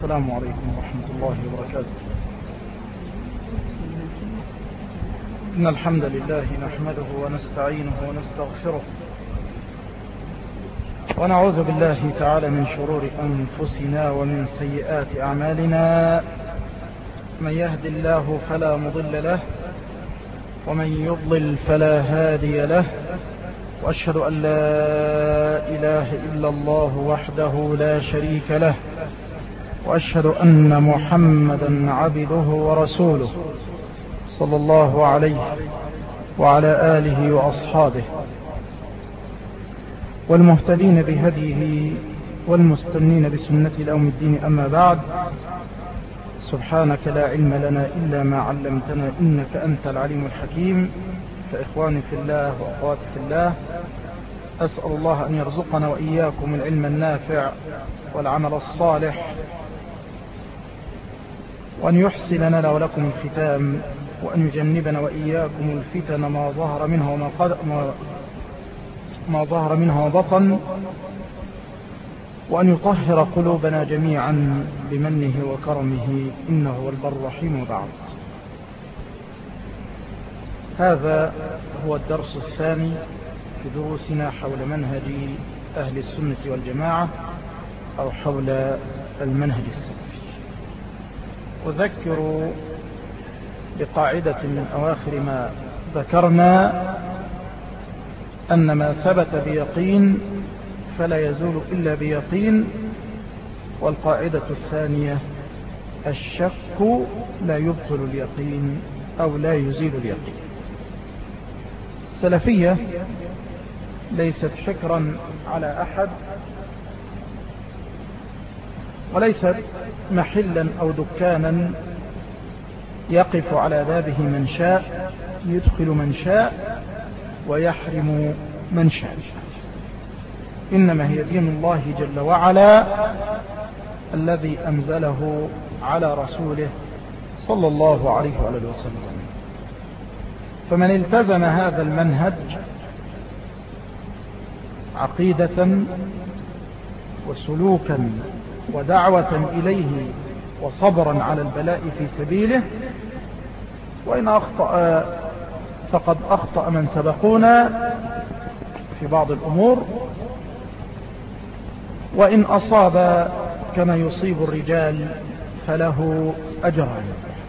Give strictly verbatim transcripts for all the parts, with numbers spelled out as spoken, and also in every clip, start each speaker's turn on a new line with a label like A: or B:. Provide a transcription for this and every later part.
A: السلام عليكم ورحمة الله وبركاته. إن الحمد لله نحمده ونستعينه ونستغفره ونعوذ بالله تعالى من شرور أنفسنا ومن سيئات أعمالنا. من يهد الله فلا مضل له ومن يضلل فلا هادي له، وأشهد أن لا إله إلا الله وحده لا شريك له، وأشهد أن محمدا عبده ورسوله صلى الله عليه وعلى آله وأصحابه والمهتدين بهديه والمستنين بسنة يوم الدين. أما بعد، سبحانك لا علم لنا إلا ما علمتنا إنك أنت العليم الحكيم. فإخواني في الله وأخواتي في الله، أسأل الله أن يرزقنا وإياكم العلم النافع والعمل الصالح، وأن يحسن لنا ولكم الختام، وأن يجنبنا وإياكم الفتن ما ظهر منها وما قد ما, ما ظهر منها وبطن، وأن يطهر قلوبنا جميعا بمنه وكرمه إنه هو البر الرحيم. وبعد، هذا هو الدرس الثاني في دروسنا حول منهج أهل السنة والجماعة، أو حول المنهج السلفي. أذكر بقاعدة من أواخر ما ذكرنا، أن ما ثبت بيقين فلا يزول إلا بيقين. والقاعدة الثانية: الشك لا يبطل اليقين أو لا يزيل اليقين. السلفية ليست شكرا على أحد، وليست محلا أو دكانا يقف على بابه من شاء، يدخل من شاء ويحرم من شاء. إنما هي دين الله جل وعلا الذي أنزله على رسوله صلى الله عليه وآله وسلم. فمن التزم هذا المنهج عقيدة وسلوكا ودعوة إليه وصبرا على البلاء في سبيله، وإن أخطأ فقد أخطأ من سبقونا في بعض الأمور، وإن أصاب كما يصيب الرجال فله أجران.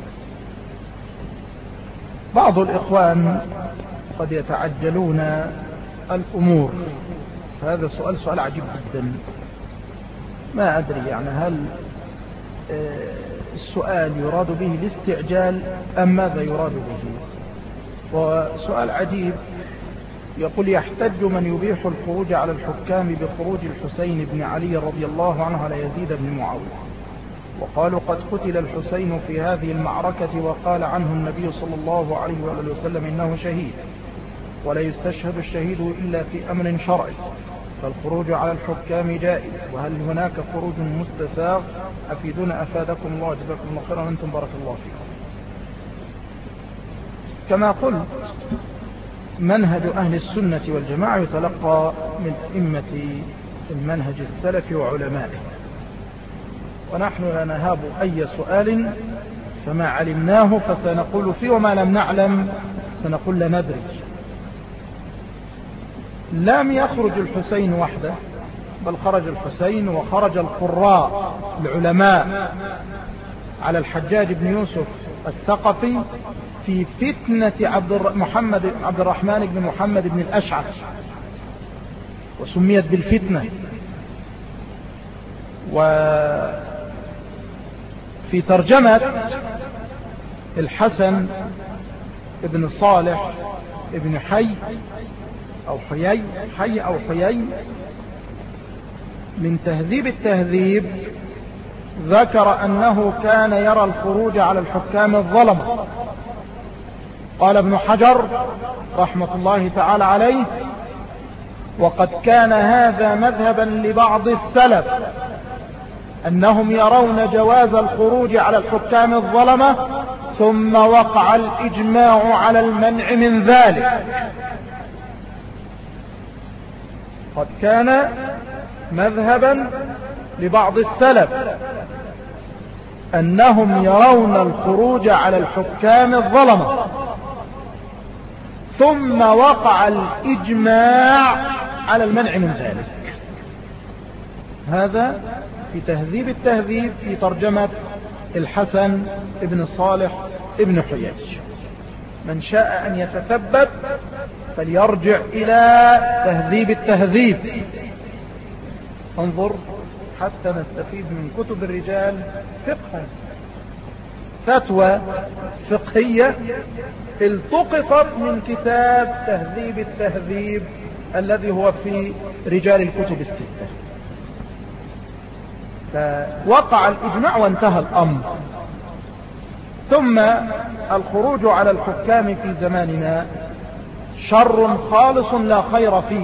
A: بعض الإخوان قد يتعجلون الأمور. هذا سؤال سؤال عجيب جدا، ما أدري يعني هل السؤال يراد به الاستعجال أم ماذا يراد به. وسؤال عجيب، يقول: يحتج من يبيح الخروج على الحكام بخروج الحسين بن علي رضي الله عنه على يزيد بن معاوية، وقالوا قد قتل الحسين في هذه المعركة، وقال عنه النبي صلى الله عليه وآله وسلم إنه شهيد، ولا يستشهد الشهيد إلا في أمر شرعي، فالخروج على الحكام جائز، وهل هناك خروج مستساغ؟ أفيدونا أفادكم الله، جزاكم الله خيرا، وأنتم بارك الله فيكم. كما قلت، منهج أهل السنة والجماعة يتلقى من أئمة المنهج السلفي وعلمائه، ونحن لا نهاب أي سؤال، فما علمناه فسنقول فيه، وما لم نعلم سنقول لا ندري. لم يخرج الحسين وحده، بل خرج الحسين وخرج القراء العلماء على الحجاج بن يوسف الثقفي في فتنة عبد محمد عبد الرحمن بن محمد بن الأشعث، وسميت بالفتنة. وفي ترجمة الحسن ابن صالح ابن حي أو حيي حي أو حيي من تهذيب التهذيب، ذكر أنه كان يرى الخروج على الحكام الظلمة. قال ابن حجر رحمة الله تعالى عليه: وقد كان هذا مذهبا لبعض السلف، أنهم يرون جواز الخروج على الحكام الظلمة، ثم وقع الإجماع على المنع من ذلك. قد كان مذهبا لبعض السلف أنهم يرون الخروج على الحكام الظلمة، ثم وقع الإجماع على المنع من ذلك. هذا في تهذيب التهذيب في ترجمة الحسن ابن صالح ابن حياج. من شاء أن يتثبت فليرجع إلى تهذيب التهذيب. انظر حتى نستفيد من كتب الرجال فقها، فتوى فقهية التقطت من كتاب تهذيب التهذيب الذي هو في رجال الكتب الستة. فوقع الإجماع وانتهى الأمر. ثم الخروج على الحكام في زماننا شر خالص لا خير فيه.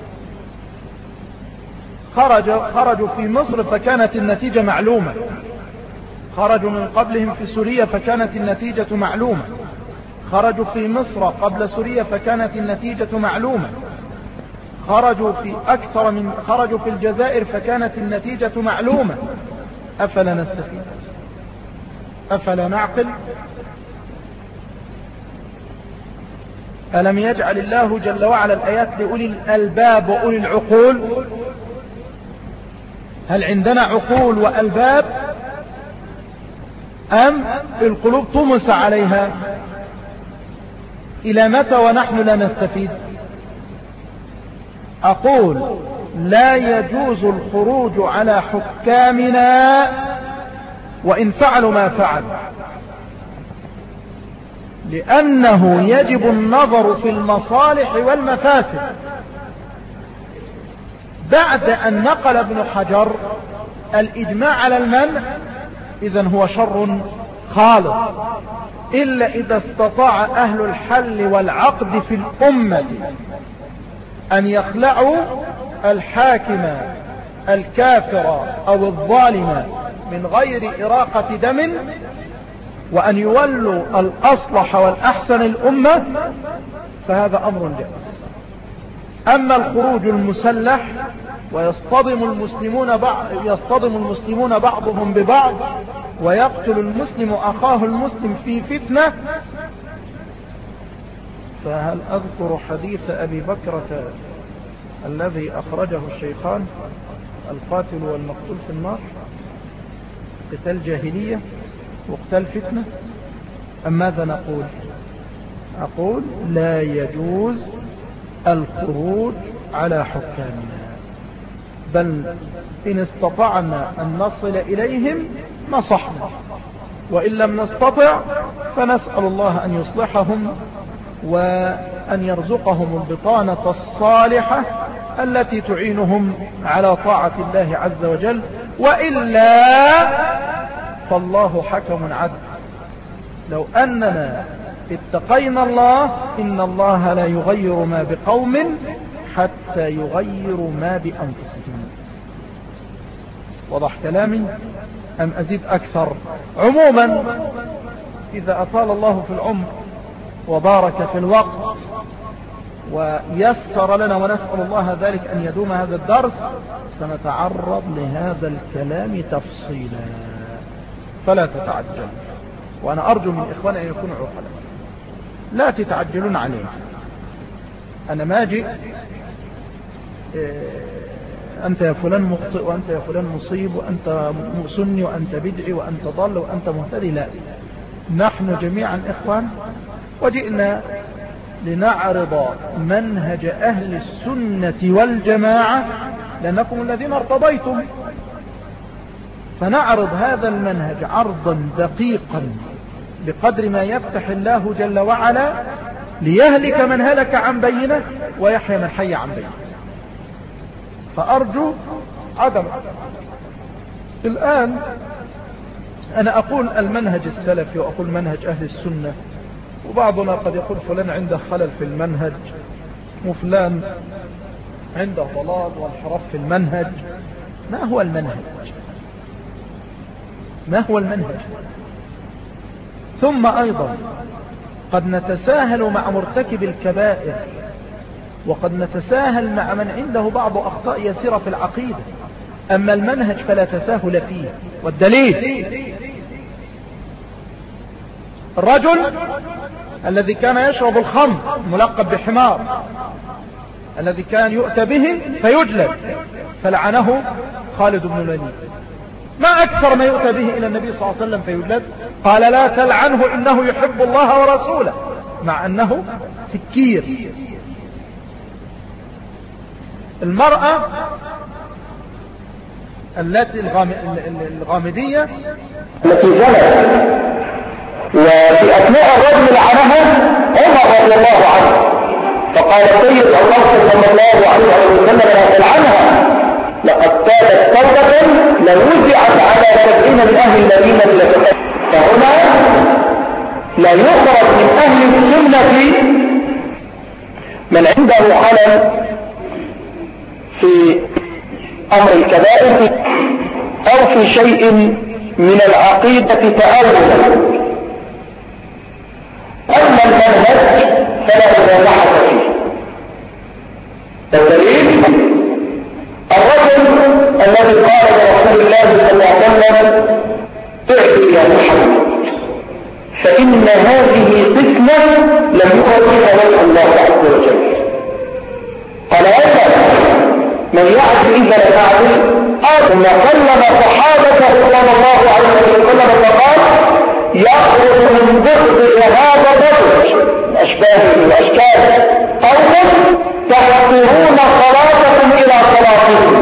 A: خرج خرجوا في مصر فكانت النتيجة معلومة، خرجوا من قبلهم في سوريا فكانت النتيجة معلومة، خرجوا في مصر قبل سوريا فكانت النتيجة معلومة، خرجوا في أكثر من خرجوا في الجزائر فكانت النتيجة معلومة. أفلا نستفيد؟ أفلا نعقل؟ ألم يجعل الله جل وعلا الآيات لأولي الألباب وأولي العقول؟ هل عندنا عقول وألباب أم القلوب طمس عليها؟ إلى متى ونحن لا نستفيد؟ أقول لا يجوز الخروج على حكامنا وإن فعلوا ما فعل، لأنه يجب النظر في المصالح والمفاسد. بعد أن نقل ابن حجر الإجماع على المنع إذن هو شر خالص، إلا إذا استطاع أهل الحل والعقد في الأمة أن يخلعوا الحاكم الكافر أو الظالم من غير إراقة دم، وأن يولوا الأصلح والأحسن الأمة، فهذا أمر جائز. أما الخروج المسلح ويصطدم المسلمون بعض يصطدم المسلمون بعضهم ببعض ويقتل المسلم أخاه المسلم في فتنة، فهل أذكر حديث أبي بكرة الذي أخرجه الشيخان: القاتل والمقتول في النار، قتال جاهلية وقتال فتنة؟ أم ماذا نقول؟ أقول لا يجوز الخروج على حكامنا، بل إن استطعنا أن نصل إليهم نصحنا، وإن لم نستطع فنسأل الله أن يصلحهم وأن يرزقهم البطانة الصالحة التي تعينهم على طاعة الله عز وجل، وإلا فالله حكم عدل. لو أننا اتقينا الله إن الله لا يغير ما بقوم حتى يغيروا ما بأنفسهم. وضح كلامي أم أزيد أكثر؟ عموما إذا أطال الله في العمر وبارك في الوقت ويسر لنا، ونسأل الله ذلك أن يدوم هذا الدرس، سنتعرض لهذا الكلام تفصيلا، فلا تتعجل. وأنا أرجو من إخواني أن يكونوا عقلاء، لا تتعجلون عليه. أنا ما جئت أنت يا فلان مخطئ وأنت يا فلان مصيب وأنت سني وأنت بدعي وأنت ضال وأنت مهتدي، لا، نحن جميعا إخوان، وجئنا لنعرض منهج أهل السنة والجماعة لأنكم الذين ارتضيتم، فنعرض هذا المنهج عرضا دقيقا بقدر ما يفتح الله جل وعلا ليهلك من هلك عن بينه ويحيى من حي عن بينه. فأرجو عدم الآن أنا أقول المنهج السلفي وأقول منهج أهل السنة، وبعضنا قد يقول فلان عنده خلل في المنهج وفلان عنده ضلال وانحراف في المنهج. ما هو المنهج؟ ما هو المنهج؟ ثم أيضا قد نتساهل مع مرتكب الكبائر، وقد نتساهل مع من عنده بعض أخطاء يسيرة في العقيدة، أما المنهج فلا تساهل فيه. والدليل الرجل الذي كان يشرب الخمر ملقب بحمار، الذي كان يؤتى به فيجلد، فلعنه خالد بن الوليد. ما أكثر ما يؤتى به إلى النبي صلى الله عليه وسلم فيجلد، قال لا تلعنه إنه يحب الله ورسوله، مع أنه سكير. المرأة التي الغامدية
B: التي زنت وفي أثناء الرجل لعنها عمر رضي الله عنه، فقال سيد الله صلى الله عليه وسلم لا تلعنها، لقد تابت توبة لو وزعت على سبعين من أهل المدينة لتقتل. فهنا لا يخرج من أهل السنة من عنده خلل في أمر الكبائر أو في شيء من العقيدة تأولا. أما المنهج فلا مباحة فيه. الدليل الرجل الذي قال لرسول الله صلى الله عليه وسلم اعدل يا محمد فإن هذه فتنة لم يؤتها وجه الله عز وجل. قال أيضا من يعدل إذا لم يعدل. ثم كلم صحابته صلى الله عليه وسلم فقال يخرج من ضد هذا الرجل أشباه وأشكال قوم تحقرون صلاتكم إلى صلاتهم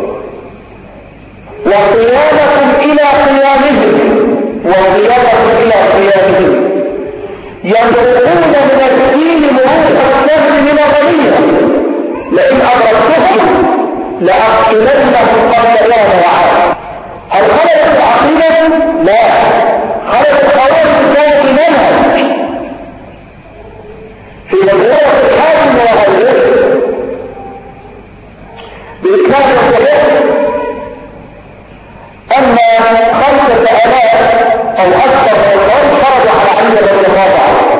B: وقيامكم إلى قيامهم وقيامكم إلى قيامهم يمرقون من الدين مروق السهل من الغنيمة لئن أدركتهم لأقتلنهم قبل يوم وعاد. هل خلت العقيدة؟ لا، خلت الخوارج كانت منهج في مجرد الحاكم وغيره بإسلام الصحيح أن خمسة آلاف أو أكثر من القوم خرجوا على علي رضي الله عنه،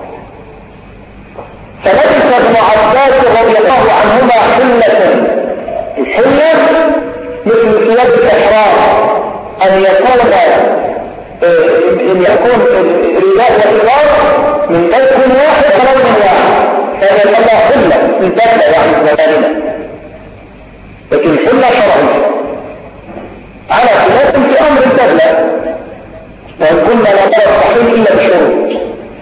B: فلبس ابن عباس رضي الله عنهما حلة. الحلة مثل ثياب الإحرام، أن يكون أن يكون الرداء والإزار من بيت واحد ولون واحد، هذا يسمى حلة من بدلة يعني زماننا، لكن حلة شرعية على خلاف في أمر البدلة، وإن كنا لا نرى الصحيح إلا بشروط،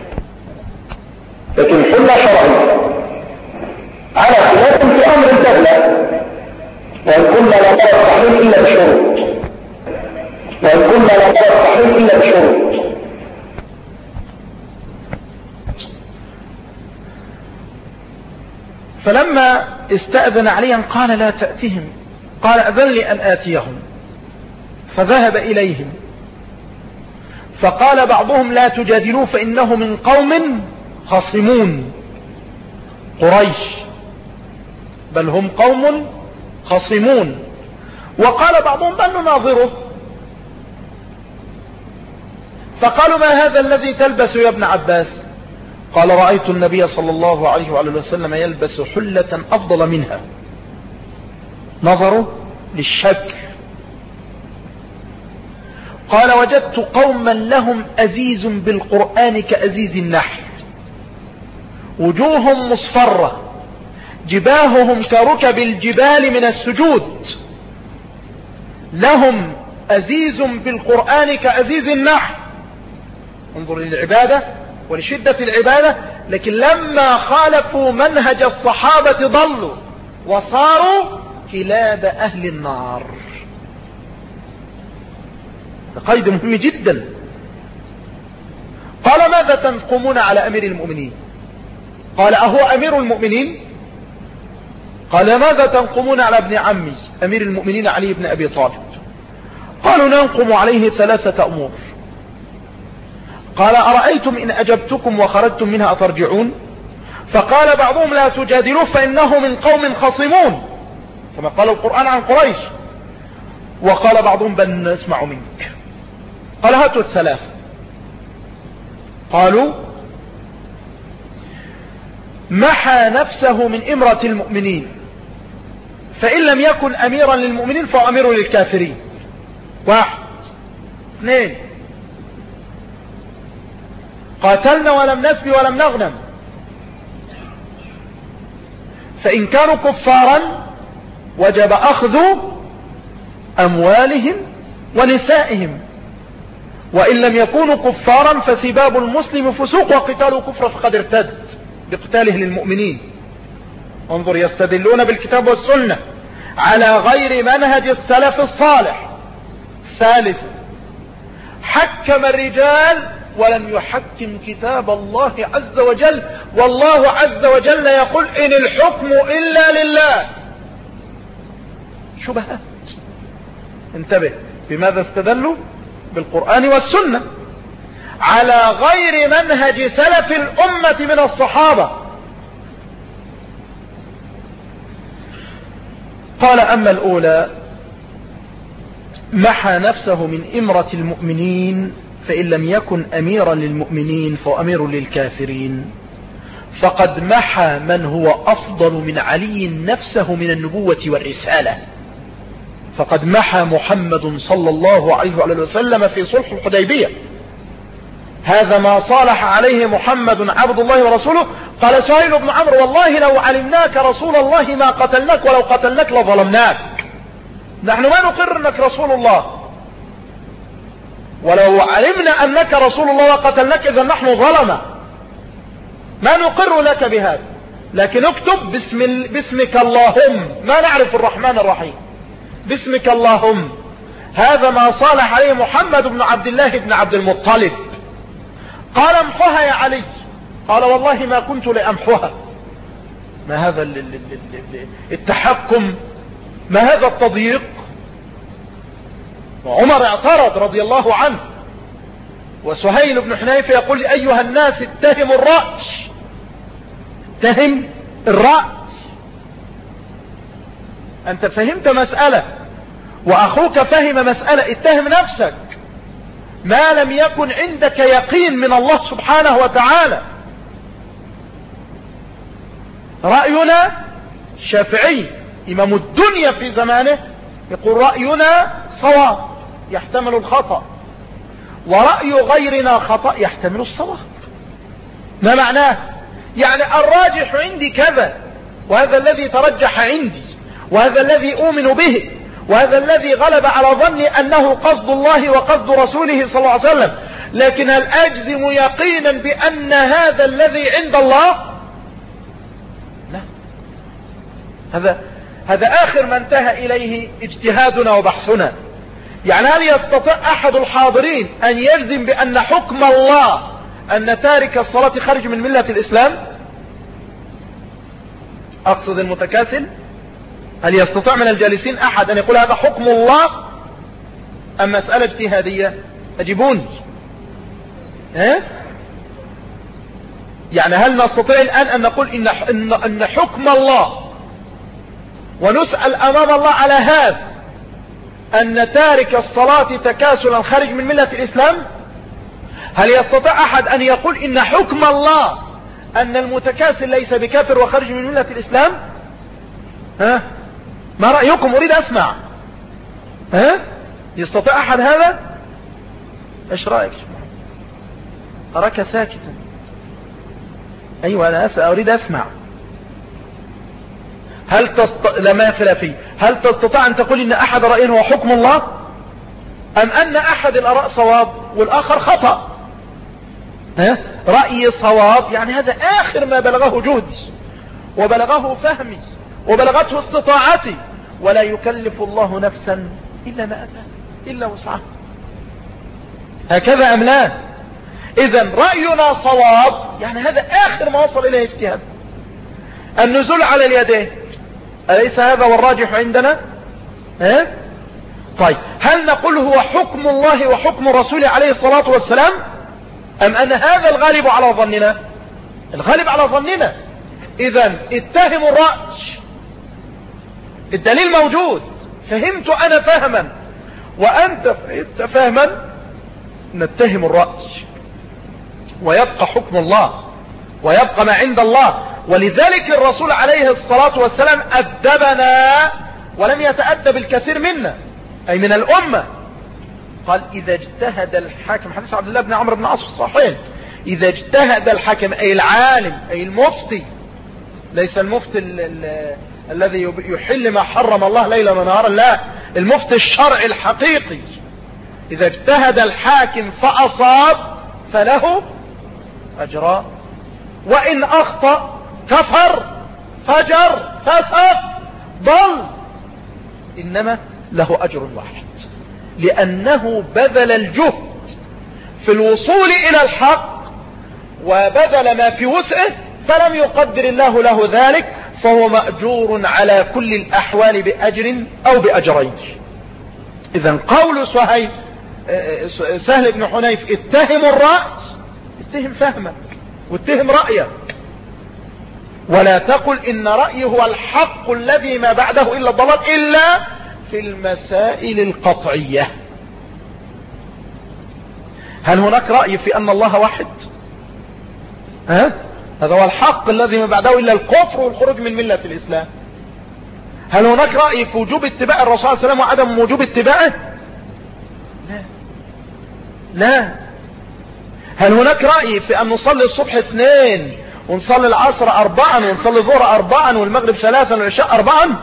B: لكن حلة شرعية على خلاف في أمر البدلة، وإن كنا لا نرى الصحيح إلا بشروط، وإن كنا لا نرى الصحيح إلا بشروط.
A: فلما استأذن عليا قال لا تأتهم، قال أذن لي أن آتيهم، فذهب إليهم فقال بعضهم لا تجادلوا فإنه من قوم خصمون قريش، بل هم قوم خصمون. وقال بعضهم بل نناظره، فقالوا ما هذا الذي تلبس يا ابن عباس؟ قال رأيت النبي صلى الله عليه وعلى وسلم يلبس حلة أفضل منها. نظروا للشكل. قال وجدت قوما لهم أزيز بالقرآن كأزيز النحل، وجوههم مصفرة، جباههم كركب الجبال من السجود، لهم أزيز بالقرآن كأزيز النحل. انظر للعبادة ولشدة العبادة، لكن لما خالفوا منهج الصحابة ضلوا وصاروا كلاب أهل النار. قيد مهم جدا. قال ماذا تنقمون على أمير المؤمنين؟ قال أهو أمير المؤمنين؟ قال ماذا تنقمون على ابن عمي أمير المؤمنين علي بن أبي طالب؟ قالوا ننقم عليه ثلاثة أمور. قال أرأيتم إن أجبتكم وخرجتم منها أترجعون؟ فقال بعضهم لا تجادلوا فإنه من قوم خصمون كما قال القرآن عن قريش. وقال بعضهم بل نسمع منك. قال هاتوا الثلاثة. قالوا محى نفسه من إمرة المؤمنين، فإن لم يكن أميرا للمؤمنين فهو أمير للكافرين. واحد. اثنين. قاتلنا ولم نسبي ولم نغنم. فإن كانوا كفارا وجب أخذ أموالهم ونسائهم، وإن لم يكونوا كفارا فسباب المسلم فسوق وقتاله كفر فقد ارتد بقتاله للمؤمنين. انظر، يستدلون بالكتاب والسنة على غير منهج السلف الصالح. ثالثا، حكم الرجال ولم يحكم كتاب الله عز وجل، والله عز وجل يقول إن الحكم إلا لله. شبهات. انتبه، بماذا استدلوا؟ بالقرآن والسنة على غير منهج سلف الأمة من الصحابة. قال: أما الأولى محى نفسه من إمرة المؤمنين، فإن لم يكن أميرا للمؤمنين فهو أمير للكافرين، فقد محى من هو أفضل من علي نفسه من النبوة والرسالة. فقد محى محمد صلى الله عليه وسلم في صلح الحديبية هذا ما صالح عليه محمد عبد الله ورسوله. قال سهيل بن عمرو: والله لو علمناك رسول الله ما قتلناك، ولو قتلناك لظلمناك. نحن ما نقر أنك رسول الله، ولو علمنا أنك رسول الله وقتلناك إذا نحن ظلمة، ما نقر لك بهذا. لكن اكتب باسم باسمك اللهم، ما نعرف الرحمن الرحيم، باسمك اللهم. هذا ما صالح عليه محمد بن عبد الله بن عبد المطلب. قال: امحوها يا علي. قال: والله ما كنت لأمحوها. ما هذا التحكم؟ ما هذا التضييق؟ وعمر اعترض رضي الله عنه، وسهيل بن حنيفة يقول: أيها الناس اتهموا الرأي، اتهم الرأي. أنت فهمت مسألة وأخوك فهم مسألة، اتهم نفسك ما لم يكن عندك يقين من الله سبحانه وتعالى. رأينا شافعي إمام الدنيا في زمانه يقول: رأينا صواب يحتمل الخطأ، ورأي غيرنا خطأ يحتمل الصواب. ما معناه؟ يعني الراجح عندي كذا، وهذا الذي ترجح عندي، وهذا الذي أؤمن به، وهذا الذي غلب على ظني أنه قصد الله وقصد رسوله صلى الله عليه وسلم. لكن هل أجزم يقينا بأن هذا الذي عند الله؟ لا. هذا هذا آخر ما انتهى إليه اجتهادنا وبحثنا. يعني هل يستطيع أحد الحاضرين أن يجزم بأن حكم الله أن تارك الصلاة خارج من ملة الإسلام؟ أقصد المتكاسل. هل يستطيع من الجالسين أحد أن يقول هذا حكم الله أم مسألة اجتهادية؟ أجيبوني. ها؟ يعني هل نستطيع الآن أن نقول إن, إن, إن حكم الله ونسأل أمام الله على هذا أن تارك الصلاة تكاسلا خارج من ملة الإسلام؟ هل يستطيع أحد أن يقول إن حكم الله أن المتكاسل ليس بكافر وخارج من ملة الإسلام؟ ها؟ ما رأيكم؟ أريد أسمع. ها؟ يستطيع أحد هذا؟ إيش رأيك؟ أراك ساكتا. أيوة أنا أسأل، أريد أسمع. هل تست... لما خلافي، هل تستطيع أن تقول إن أحد رأيه هو حكم الله، أم أن أحد الأراء صواب والآخر خطأ؟ ها؟ رأيي صواب يعني هذا آخر ما بلغه جهدي وبلغه فهمي وبلغته استطاعتي، ولا يكلف الله نفسا إلا ما أتى إلا وسعها. هكذا أم لا؟ إذن رأينا صواب يعني هذا آخر ما وصل إليه اجتهاد. النزول على اليدين أليس هذا والراجح عندنا؟ ها؟ طيب هل نقول هو حكم الله وحكم رسوله عليه الصلاة والسلام، أم أن هذا الغالب على ظننا؟ الغالب على ظننا. إذن اتهموا الرأي، الدليل موجود، فهمت أنا فهما وأنت فهمت فهما، نتهم الرأي ويبقى حكم الله ويبقى ما عند الله. ولذلك الرسول عليه الصلاة والسلام أدبنا ولم يتأدب الكثير منا أي من الأمة. قال إذا اجتهد الحاكم، حديث عبد الله بن عمرو بن عاص في الصحيحين، إذا اجتهد الحاكم أي العالم أي المفتي، ليس المفتي ال ال الذي يحل ما حرم الله ليلا ونهارا، لا، المفتي الشرعي الحقيقي، إذا اجتهد الحاكم فأصاب فله أجران، وإن أخطأ كفر فجر فسق ضل إنما له أجر واحد، لأنه بذل الجهد في الوصول إلى الحق وبذل ما في وسعه، فلم يقدر الله له ذلك، فهو مأجور على كل الأحوال بأجر أو بأجرين. إذن قول سهيل سهل بن حنيف اتهم الرأس، اتهم فهمك واتهم رأيك، ولا تقل إن رأيه هو الحق الذي ما بعده إلا الضلال إلا في المسائل القطعية. هل هناك رأي في أن الله واحد؟ ها؟ هذا هو الحق الذي ما بعده إلا الكفر والخروج من ملة الإسلام. هل هناك رأي في وجوب اتباع الرسول صلى الله عليه وسلم وعدم وجوب اتباعه؟ لا لا. هل هناك رأي في أن نصلي الصبح اثنين ونصلي العصر أربعا ونصلي الظهر أربعا والمغرب ثلاثا والعشاء أربعا؟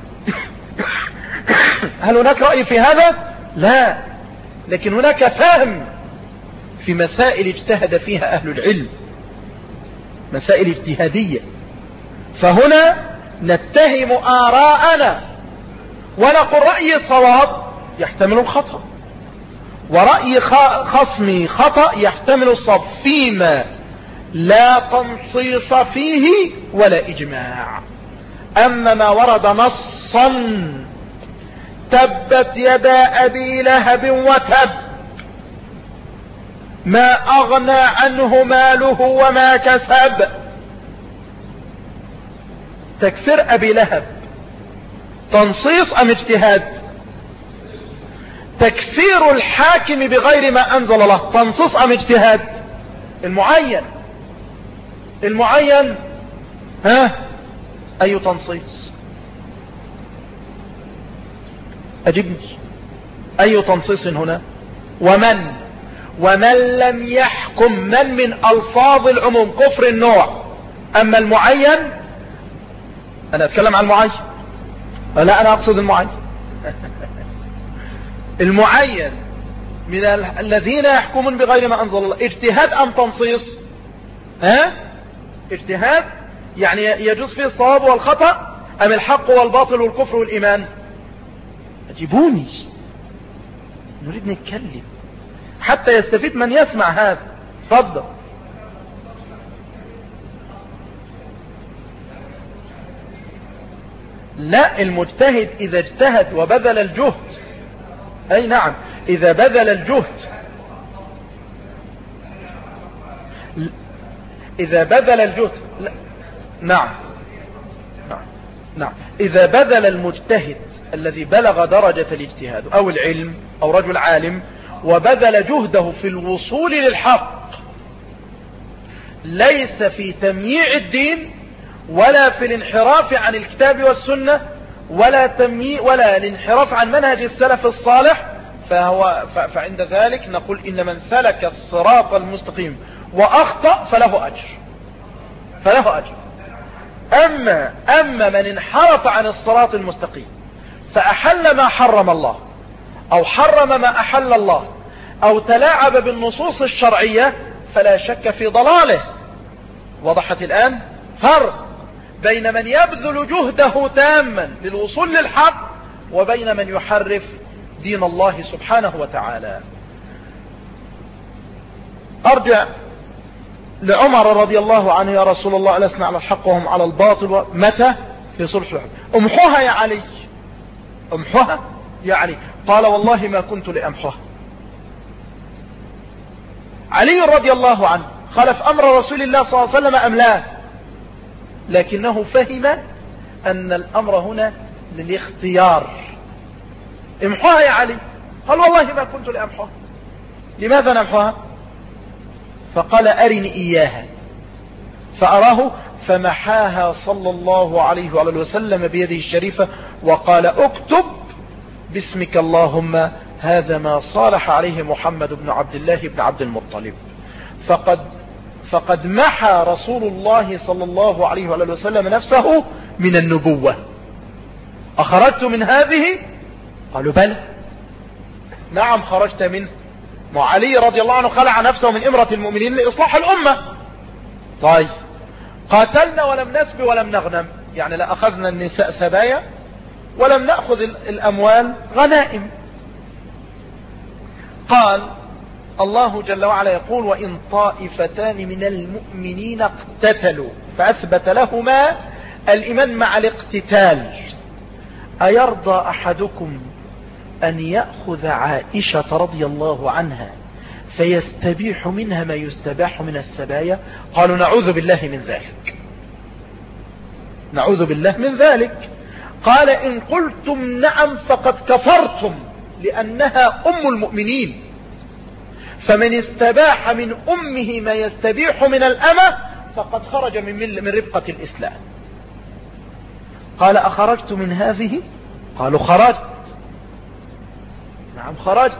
A: هل هناك رأي في هذا؟ لا. لكن هناك فهم في مسائل اجتهد فيها أهل العلم، مسائل اجتهادية، فهنا نتهم آراءنا ونقول رأي صواب يحتمل الخطأ، ورأي خصمي خطأ يحتمل الصواب، فيما لا تنصيص فيه ولا إجماع. أما ما ورد نصا تبت يدا أبي لهب وتب ما أغنى عنه ماله وما كسب، تكفير أبي لهب تنصيص أم اجتهاد؟ تكفير الحاكم بغير ما أنزل الله تنصيص أم اجتهاد؟ المعين المعين ها أي تنصيص؟ أجبني، أي تنصيص هنا؟ ومن ومن لم يحكم، من من ألفاظ العموم كفر النوع، أما المعين أنا أتكلم عن المعين، لا أنا أقصد المعين المعين من الذين يحكمون بغير ما أنزل الله، اجتهاد أم تنصيص؟ ها اجتهاد يعني يجوز فيه الصواب والخطأ أم الحق والباطل والكفر والإيمان؟ أجيبوني، نريد نتكلم حتى يستفيد من يسمع هذا. تفضل. لا، المجتهد إذا اجتهد وبذل الجهد، أي نعم إذا بذل الجهد، إذا بذل الجهد لا. نعم نعم نعم إذا بذل المجتهد الذي بلغ درجة الاجتهاد أو العلم أو رجل عالم وبذل جهده في الوصول للحق، ليس في تمييع الدين ولا في الانحراف عن الكتاب والسنة ولا تمييع ولا الانحراف عن منهج السلف الصالح، فهو فعند ذلك نقول إن من سلك الصراط المستقيم وأخطأ فله أجر فله أجر أما أما من انحرف عن الصراط المستقيم فأحل ما حرم الله أو حرم ما أحل الله أو تلاعب بالنصوص الشرعية فلا شك في ضلاله. وضحت الآن فرق بين من يبذل جهده تاما للوصول للحق وبين من يحرف دين الله سبحانه وتعالى. أرجع لعمر رضي الله عنه: يا رسول الله لسنا على الحق وهم على الباطل. متى؟ في صلح الحديبية. امحوها يا علي، امحوها يا علي. قال: والله ما كنت لأمحوها. علي رضي الله عنه خلف أمر رسول الله صلى الله عليه وسلم أم لا؟ لكنه فهم أن الأمر هنا للاختيار. امحوها يا علي. قال: والله ما كنت لأمحوها. لماذا نمحوها؟ فقال: أرني إياها. فأراه فمحاها صلى الله عليه وعلى وسلم بيده الشريفة وقال: اكتب باسمك اللهم هذا ما صالح عليه محمد بن عبد الله بن عبد المطلب. فقد فقد محى رسول الله صلى الله عليه وآله وسلم نفسه من النبوة. أخرجت من هذه؟ قالوا بلى. نعم خرجت منه. وعلي رضي الله عنه خلع نفسه من إمرة المؤمنين لإصلاح الأمة. طيب قاتلنا ولم نسب ولم نغنم، يعني لا أخذنا النساء سبايا ولم نأخذ الأموال غنائم. قال الله جل وعلا يقول وإن طائفتان من المؤمنين اقتتلوا فأثبت لهما الإيمان مع الاقتتال أيرضى أحدكم أن يأخذ عائشة رضي الله عنها فيستبيح منها ما يستباح من السبايا؟ قالوا نعوذ بالله من ذلك، نعوذ بالله من ذلك. قال إن قلتم نعم فقد كفرتم لأنها أم المؤمنين، فمن استباح من أمه ما يستبيح من الأمة فقد خرج من, من ربقة الإسلام. قال أخرجت من هذه؟ قالوا خرجت. نعم خرجت.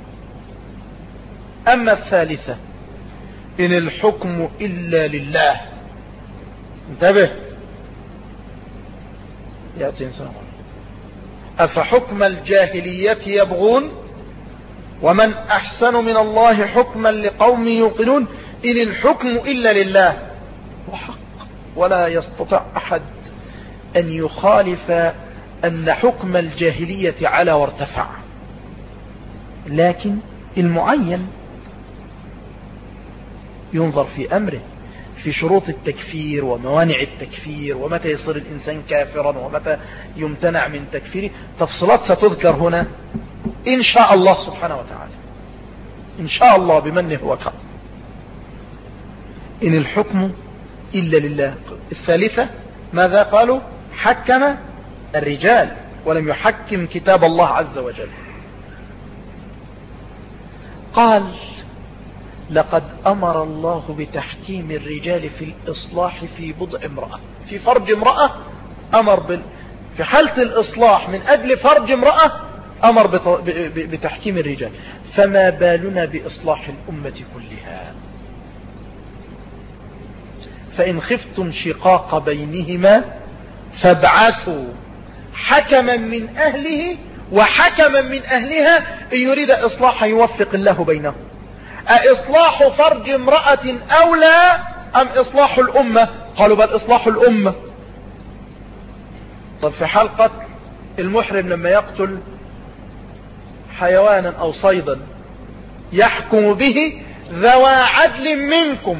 A: أما الثالثة إن الحكم إلا لله. انتبه يأتي إنسان أفحكم الجاهلية يبغون ومن أحسن من الله حكما لقوم يوقنون إن الحكم إلا لله. وحق ولا يستطيع أحد أن يخالف أن حكم الجاهلية على وارتفع، لكن المعين ينظر في أمره، في شروط التكفير وموانع التكفير ومتى يصير الإنسان كافرا ومتى يمتنع من تكفيره. تفصيلات ستذكر هنا إن شاء الله سبحانه وتعالى، إن شاء الله بمنه وكرمه. إن الحكم إلا لله. الثالثة ماذا قالوا؟ حكم الرجال ولم يحكم كتاب الله عز وجل. قال لقد أمر الله بتحكيم الرجال في الإصلاح في بضع امرأة، في فرج امرأة أمر بال... في حالة الإصلاح من أجل فرج امرأة أمر بت... ب... ب... بتحكيم الرجال، فما بالنا بإصلاح الأمة كلها. فإن خفتم شقاق بينهما فابعثوا حكما من أهله وحكما من أهلها إن يريد إصلاحا يوفق الله بينهم. أإصلاح فرج امرأة أولى أم إصلاح الأمة؟ قالوا بل إصلاح الأمة. طب في حال قتل المحرم لما يقتل حيوانا أو صيدا يحكم به ذوى عدل منكم،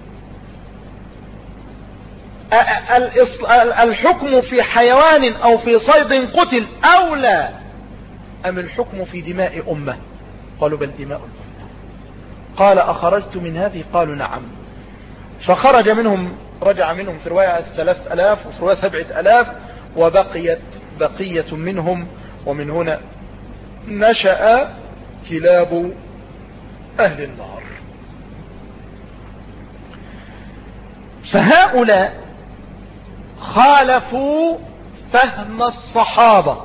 A: الحكم في حيوان أو في صيد قتل أولى أم الحكم في دماء أمة؟ قالوا بل دماء الأمة. قال أخرجت من هذه؟ قالوا نعم. فخرج منهم، رجع منهم في رواية ثلاث ألاف وفي رواية سبعة ألاف، وبقيت بقية منهم. ومن هنا نشأ كلاب أهل النار. فهؤلاء خالفوا فهم الصحابة،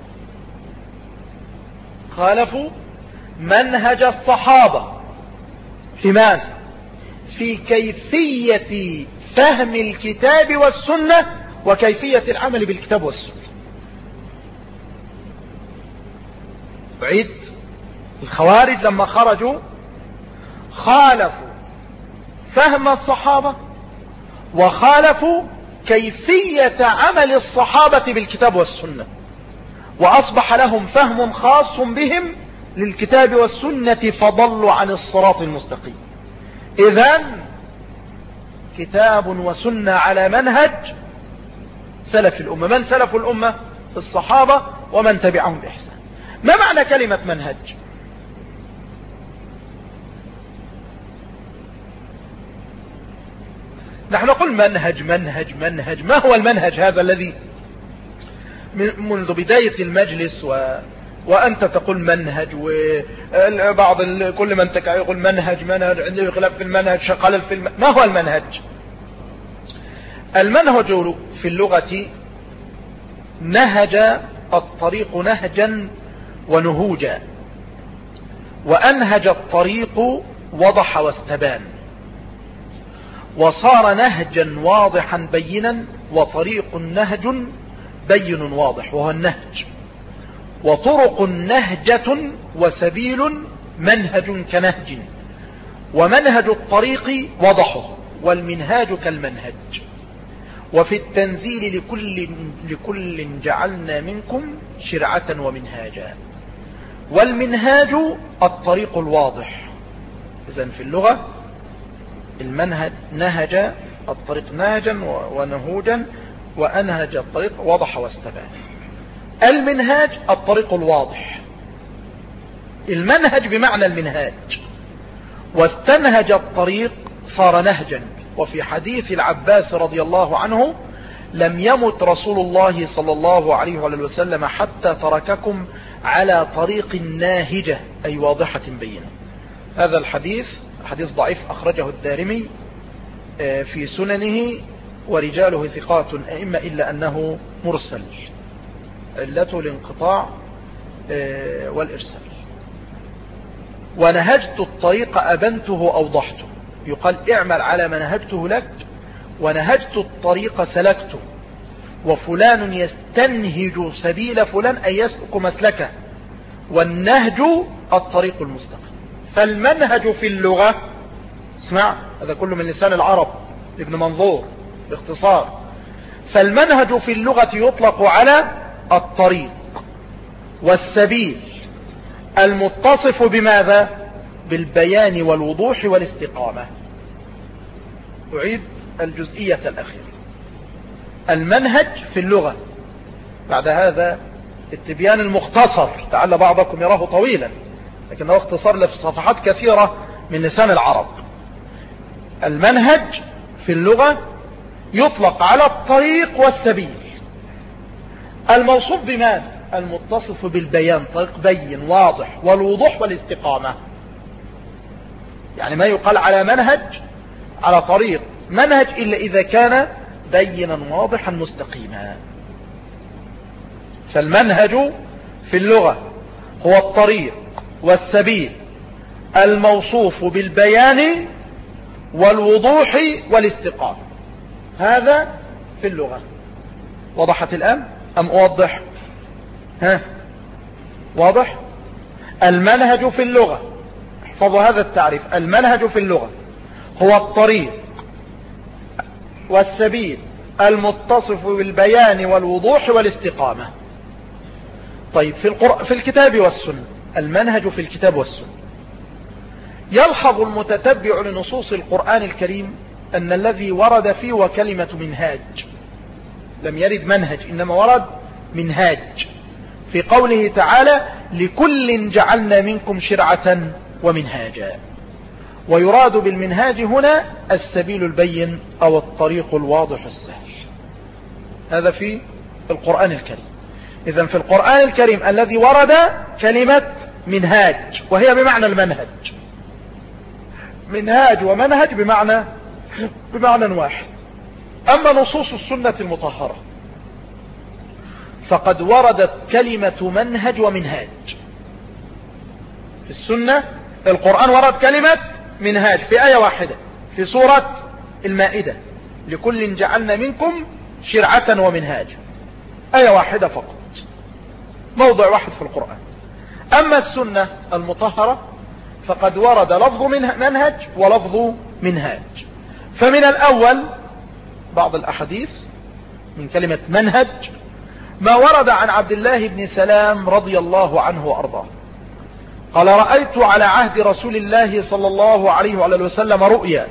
A: خالفوا منهج الصحابة في ماذا؟ في كيفية فهم الكتاب والسنة وكيفية العمل بالكتاب والسنة. بعيد الخوارج لما خرجوا خالفوا فهم الصحابة وخالفوا كيفية عمل الصحابة بالكتاب والسنة، وأصبح لهم فهم خاص بهم للكتاب والسنة فضلوا عن الصراط المستقيم. إذن كتاب وسنة على منهج سلف الأمة. من سلف الأمة؟ الصحابة ومن تبعهم بإحسان. ما معنى كلمة منهج؟ نحن نقول منهج منهج منهج. ما هو المنهج هذا الذي منذ بداية المجلس و... وأنت تقول منهج، وبعض ال... كل من تكع يقول منهج منهج، عنده خلاف في المنهج، شقال في الم... ما هو المنهج؟ المنهج في اللغة نهج الطريق نهجا ونهوجا، وأنهج الطريق وضح واستبان. وصار نهجا واضحا بينا، وطريق نهج بين واضح وهو النهج، وطرق نهجة وسبيل منهج كنهج، ومنهج الطريق وضحه، والمنهاج كالمنهج. وفي التنزيل لكل, لكل جعلنا منكم شرعة ومنهاجا. والمنهاج الطريق الواضح. إذن في اللغة المنهج نهج الطريق نهجا ونهوجا، وأنهج الطريق وضح واستبان. المنهاج الطريق الواضح. المنهج بمعنى المنهاج، واستنهج الطريق صار نهجا. وفي حديث العباس رضي الله عنه: لم يمت رسول الله صلى الله عليه وسلم حتى ترككم على طريق ناهجة، أي واضحة بينة. هذا الحديث حديث ضعيف، أخرجه الدارمي في سننه، ورجاله ثقات أئمة، إلا أنه مرسل، علته الانقطاع والإرسال. ونهجت الطريق أبنته أوضحته. يقال اعمل على ما نهجته لك، ونهجت الطريق سلكته. وفلان يستنهج سبيل فلان، أي يسلك مسلكه. والنهج الطريق المستقيم. فالمنهج في اللغة، اسمع هذا كله من لسان العرب ابن منظور باختصار. فالمنهج في اللغة يطلق على الطريق والسبيل المتصف بماذا؟ بالبيان والوضوح والاستقامة. أعيد الجزئية الأخيرة. المنهج في اللغة، بعد هذا التبيان المختصر، لعل بعضكم يراه طويلا لكنه اختصار له في صفحات كثيرة من لسان العرب. المنهج في اللغة يطلق على الطريق والسبيل الموصوف بماذا؟ المتصف بالبيان، طريق بين واضح، والوضوح والاستقامة. يعني ما يقال على منهج على طريق منهج إلا إذا كان بينا واضحا مستقيما. فالمنهج في اللغة هو الطريق والسبيل الموصوف بالبيان والوضوح والاستقامة. هذا في اللغة. وضحت الآن أم أوضح؟ ها واضح؟ المنهج في اللغة، احفظوا هذا التعريف. المنهج في اللغة هو الطريق والسبيل المتصف بالبيان والوضوح والاستقامة. طيب في, القرآن في الكتاب والسنة، المنهج في الكتاب والسنة. يلحظ المتتبع لنصوص القرآن الكريم أن الذي ورد فيه وكلمة منهاج، لم يرد منهج إنما ورد منهاج. في قوله تعالى: لكل جعلنا منكم شرعة ومنهاجا. ويراد بالمنهاج هنا السبيل البين أو الطريق الواضح السهل. هذا في القرآن الكريم. إذن في القرآن الكريم الذي ورد كلمة منهاج، وهي بمعنى المنهج. منهاج ومنهج بمعنى بمعنى واحد. أما نصوص السنة المطهرة فقد وردت كلمة منهج ومنهاج. في السنة القرآن ورد كلمة منهاج في آية واحدة في سورة المائدة: لكل جعلنا منكم شرعة ومنهاجا. آية واحدة فقط، موضع واحد في القرآن. أما السنة المطهرة فقد ورد لفظ منهج ولفظ منهاج. فمن الأول بعض الأحاديث من كلمة منهج ما ورد عن عبد الله بن سلام رضي الله عنه وأرضاه قال: رأيت على عهد رسول الله صلى الله عليه وعلى وسلم رؤيا،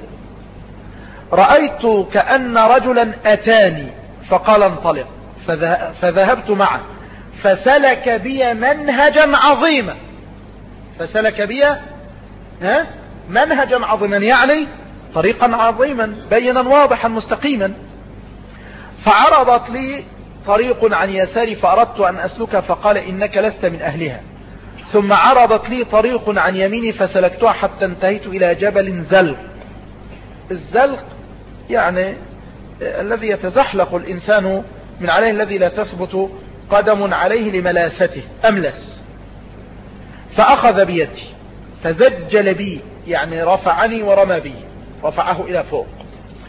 A: رأيت كأن رجلا أتاني فقال: انطلق، فذهبت معه فسلك بي منهجا عظيما. فسلك بي ها منهجا عظيما، يعني طريقا عظيما بينا واضحا مستقيما. فعرضت لي طريق عن يساري فأردت أن أسلك فقال: إنك لست من أهلها. ثم عرضت لي طريق عن يميني فسلكتها حتى انتهيت إلى جبل زلق. الزلق يعني الذي يتزحلق الإنسان من عليه، الذي لا تثبت قدم عليه لملاسته، أملس. فأخذ بيدي فزجل بي، يعني رفعني ورمى بي، رفعه إلى فوق.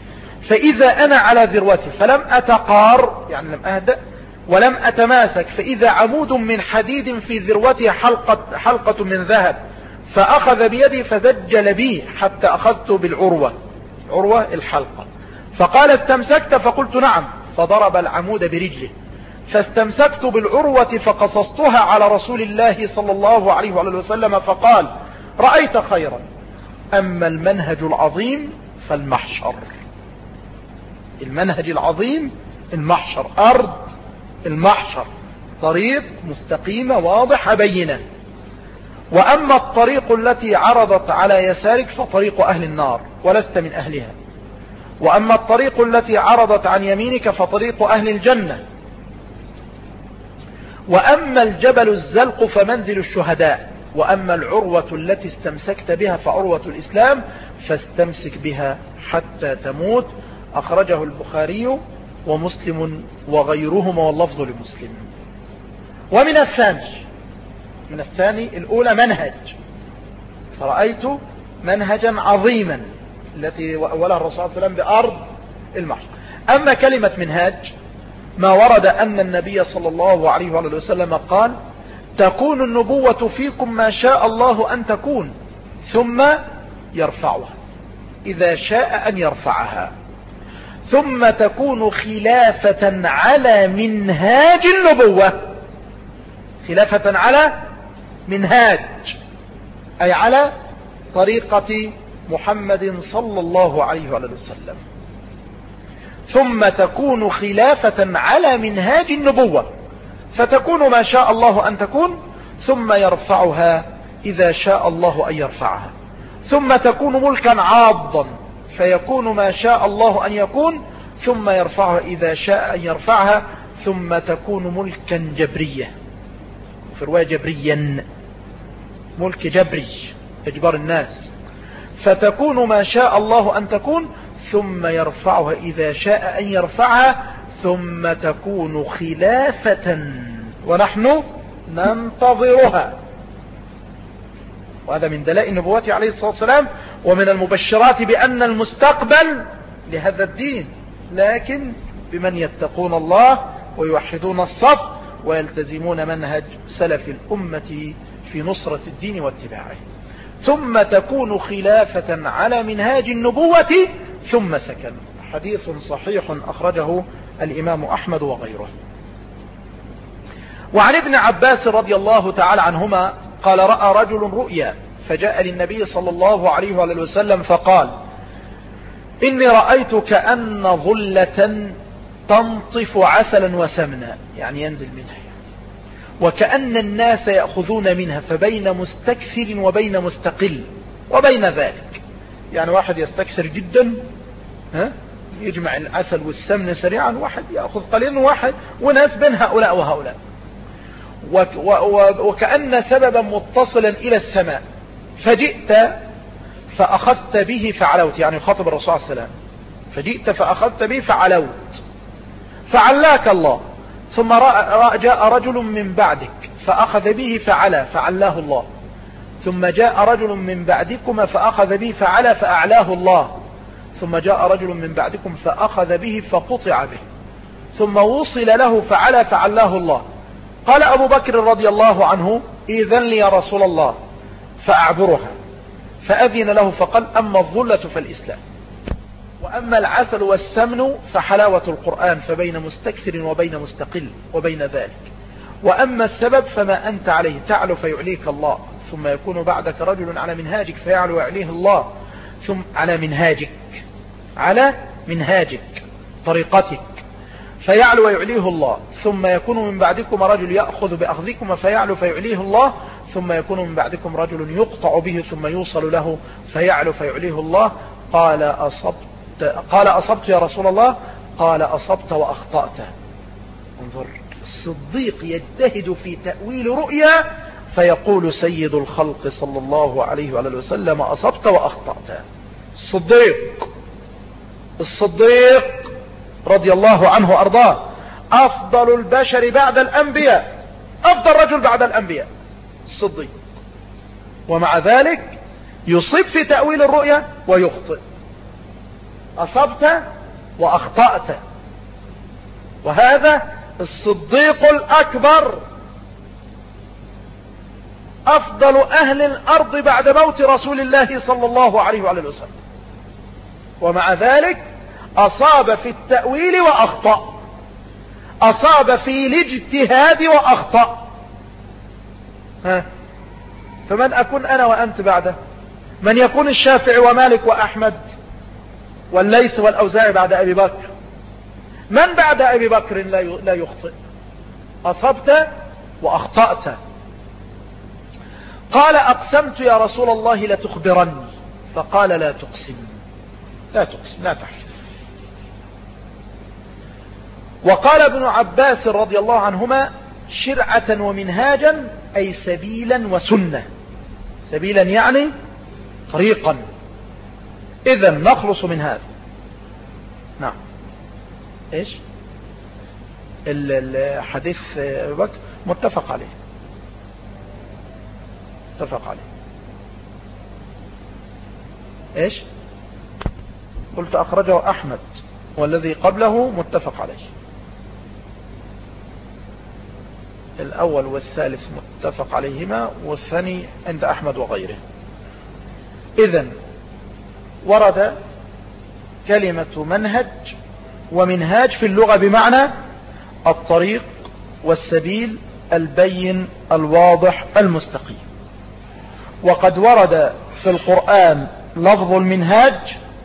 A: فإذا أنا على ذروتي فلم أتقار يعني لم أهدأ ولم أتماسك، فإذا عمود من حديد في ذروته حلقة, حلقة من ذهب، فأخذ بيدي فزجل بي حتى أخذت بالعروة، عروة الحلقة، فقال استمسكت؟ فقلت نعم، فضرب العمود برجله، فاستمسكت بالعروة فقصصتها على رسول الله صلى الله عليه وسلم، فقال رأيت خيرا، أما المنهج العظيم فالمحشر. المنهج العظيم المحشر، أرض المحشر، طريق مستقيمة واضحة بينة. وأما الطريق التي عرضت على يسارك فطريق أهل النار ولست من أهلها، وأما الطريق التي عرضت عن يمينك فطريق أهل الجنة، وأما الجبل الزلق فمنزل الشهداء، وأما العروة التي استمسكت بها فعروة الإسلام، فاستمسك بها حتى تموت. أخرجه البخاري ومسلم وغيرهما واللفظ لمسلم. ومن الثاني من الثاني الأولى منهج، فرأيت منهجا عظيما التي أولها الرسول صلى الله عليه وسلم بأرض المحشر. أما كلمة منهاج ما ورد أن النبي صلى الله عليه وسلم قال تكون النبوة فيكم ما شاء الله أن تكون ثم يرفعها إذا شاء أن يرفعها، ثم تكون خلافة على منهاج النبوة، خلافة على منهاج أي على طريقة محمد صلى الله عليه وسلم، ثم تكون خلافة على منهاج النبوة، فتكون ما شاء الله أن تكون ثم يرفعها إذا شاء الله أن يرفعها، ثم تكون ملكا عاضا فيكون ما شاء الله أن يكون ثم يرفعها إذا شاء أن يرفعها، ثم تكون ملكا جبرية، في رواية جبريا، ملك جبري إجبار الناس، فتكون ما شاء الله أن تكون ثم يرفعها إذا شاء أن يرفعها، ثم تكون خلافة ونحن ننتظرها. وهذا من دلائل نبوته عليه الصلاة والسلام، ومن المبشرات بأن المستقبل لهذا الدين، لكن بمن يتقون الله ويوحدون الصف ويلتزمون منهج سلف الأمة في نصرة الدين واتباعه. ثم تكون خلافة على منهاج النبوة ثم سكن. حديث صحيح أخرجه الإمام أحمد وغيره. وعن ابن عباس رضي الله تعالى عنهما قال رأى رجل رؤيا فجاء للنبي صلى الله عليه وسلم فقال إني رأيت كأن ظلة تنطف عسلا وسمنا، يعني ينزل منها، وكأن الناس يأخذون منها، فبين مستكثر وبين مستقل وبين ذلك، يعني واحد يستكثر جدا ها يجمع العسل والسمن سريعا، واحد يأخذ قليلا، واحد وناس بين هؤلاء وهؤلاء، وكأن سببا متصلا إلى السماء، فجئت فأخذت به فعلوت، يعني يخاطب الرسول صلى الله عليه وسلم، فجئت فأخذت به فعلوت فعلاك الله، ثم جاء رجل من بعدك فأخذ به فعلا فعلاه الله، ثم جاء رجل من بعدكم فأخذ به فعلا فأعلاه الله، ثم جاء رجل من بعدكم فأخذ به فقطع به، ثم وصل له فعلا فعلاه الله. قال أبو بكر رضي الله عنه إذن لي يا رسول الله فأعبرها، فأذن له فقال أما الظلة فالإسلام، وأما العسل والسمن فحلاوة القرآن، فبين مستكثر وبين مستقل وبين ذلك، وأما السبب فما أنت عليه تعلو فيعليك الله، ثم يكون بعدك رجل على منهاجك فيعلو ويعليه الله، ثم على منهاجك على منهاجك طريقتك فيعلو ويعليه الله، ثم يكون من بعدكم رجل يأخذ بأخذكم فيعلو فيعليه الله، ثم يكون من بعدكم رجل يقطع به ثم يوصل له فيعلو فيعليه الله. قال أصبت قال أصبت يا رسول الله؟ قال أصبت وأخطأت. انظر، الصديق يجتهد في تأويل رؤيا فيقول سيد الخلق صلى الله عليه وآله وسلم أصبت وأخطأت. الصديق الصديق رضي الله عنه وأرضاه أفضل البشر بعد الأنبياء، أفضل رجل بعد الأنبياء الصديق، ومع ذلك يصيب في تأويل الرؤيا ويخطئ. أصبت وأخطأت. وهذا الصديق الأكبر، أفضل أهل الأرض بعد موت رسول الله صلى الله عليه وآله وسلم، ومع ذلك أصاب في التأويل وأخطأ، أصاب في الاجتهاد وأخطأ. ها، فمن أكون أنا وأنت بعده؟ من يكون الشافعي ومالك وأحمد والليث والأوزاعي بعد أبي بكر؟ من بعد أبي بكر لا يخطئ؟ أصبت وأخطأت. قال أقسمت يا رسول الله لتخبرني، فقال لا تقسم، لا تقسم، لا تحلف. وقال ابن عباس رضي الله عنهما شرعة ومنهاجا، أي سبيلا وسنة. سبيلا يعني طريقا. إذا نخلص من هذا. نعم. إيش الحديث أبي بكر متفق عليه، متفق عليه. إيش قلت؟ أخرجه أحمد، والذي قبله متفق عليه. الأول والثالث متفق عليهما، والثاني عند أحمد وغيره. إذن ورد كلمة منهج ومنهاج في اللغة بمعنى الطريق والسبيل البين الواضح المستقيم. وقد ورد في القرآن لفظ المنهاج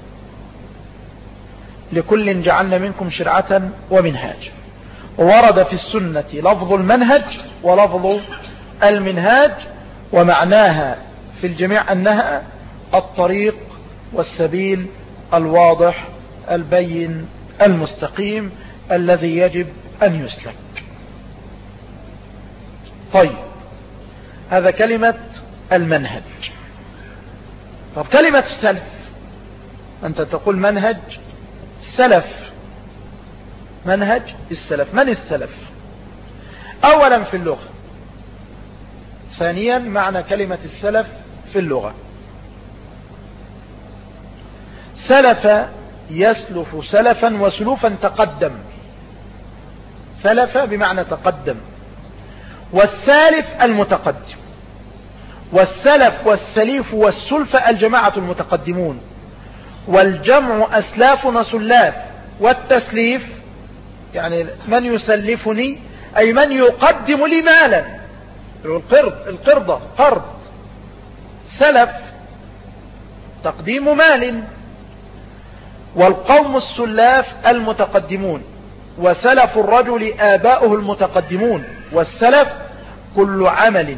A: لكل جعلنا منكم شرعة ومنهاج، وورد في السنة لفظ المنهج ولفظ المنهاج، ومعناها في الجميع أنها الطريق والسبيل الواضح البين المستقيم الذي يجب أن يسلك. طيب، هذا كلمة المنهج. طب كلمة السلف، أنت تقول منهج السلف، منهج السلف، من السلف؟ أولا في اللغة، ثانيا معنى كلمة السلف في اللغة. سلف يسلف سلفا، وسلوفا تقدم. سلف بمعنى تقدم، والسالف المتقدم. والسلف والسليف والسلف الجماعة المتقدمون، والجمع أسلاف سلاف. والتسليف يعني من يسلفني، أي من يقدم لي مالا، القرض، القرضة قرض. سلف تقديم مال. والقوم السلاف المتقدمون، وسلف الرجل آباؤه المتقدمون. والسلف كل عمل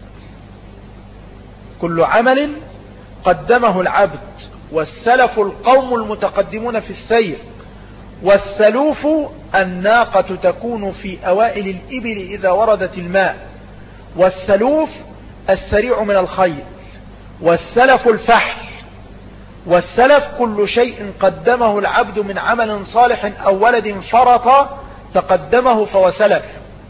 A: كل عمل قدمه العبد. والسلف القوم المتقدمون في السير. والسلوف الناقة تكون في أوائل الإبل إذا وردت الماء. والسلوف السريع من الخيل. والسلف الفحل. والسلف كل شيء قدمه العبد من عمل صالح أو ولد فرط تقدمه فهو سلف.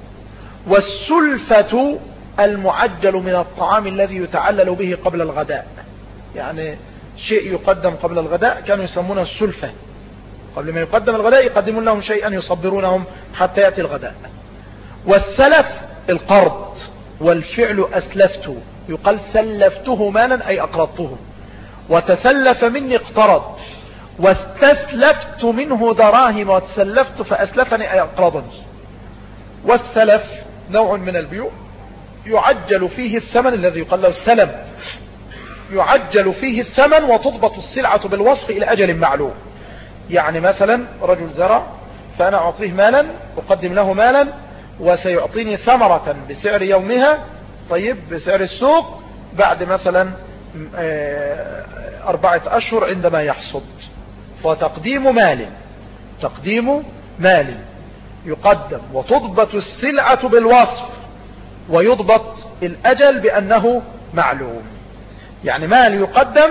A: والسلفة المعجل من الطعام الذي يتعلل به قبل الغداء، يعني شيء يقدم قبل الغداء كانوا يسمونه السلفة. قبل ما يقدم الغداء يقدمون لهم شيئا يصبرونهم حتى يأتي الغداء. والسلف القرض. والفعل أسلفت، يقال سلفته مالا أي أقرضته. وتسلف مني اقترض. واستسلفت منه دراهم، وتسلفت فأسلفني أي أقرضني. والسلف نوع من البيوع يعجل فيه الثمن، الذي يقال له السلم، يعجل فيه الثمن وتضبط السلعة بالوصف إلى أجل معلوم. يعني مثلا رجل زرع، فأنا أعطيه مالا، أقدم له مالا، وسيعطيني ثمرة بسعر يومها، طيب بسعر السوق، بعد مثلا أربعة أشهر عندما يحصد. فتقديم مال، تقديم مال يقدم، وتضبط السلعة بالوصف، ويضبط الأجل بأنه معلوم. يعني مال يقدم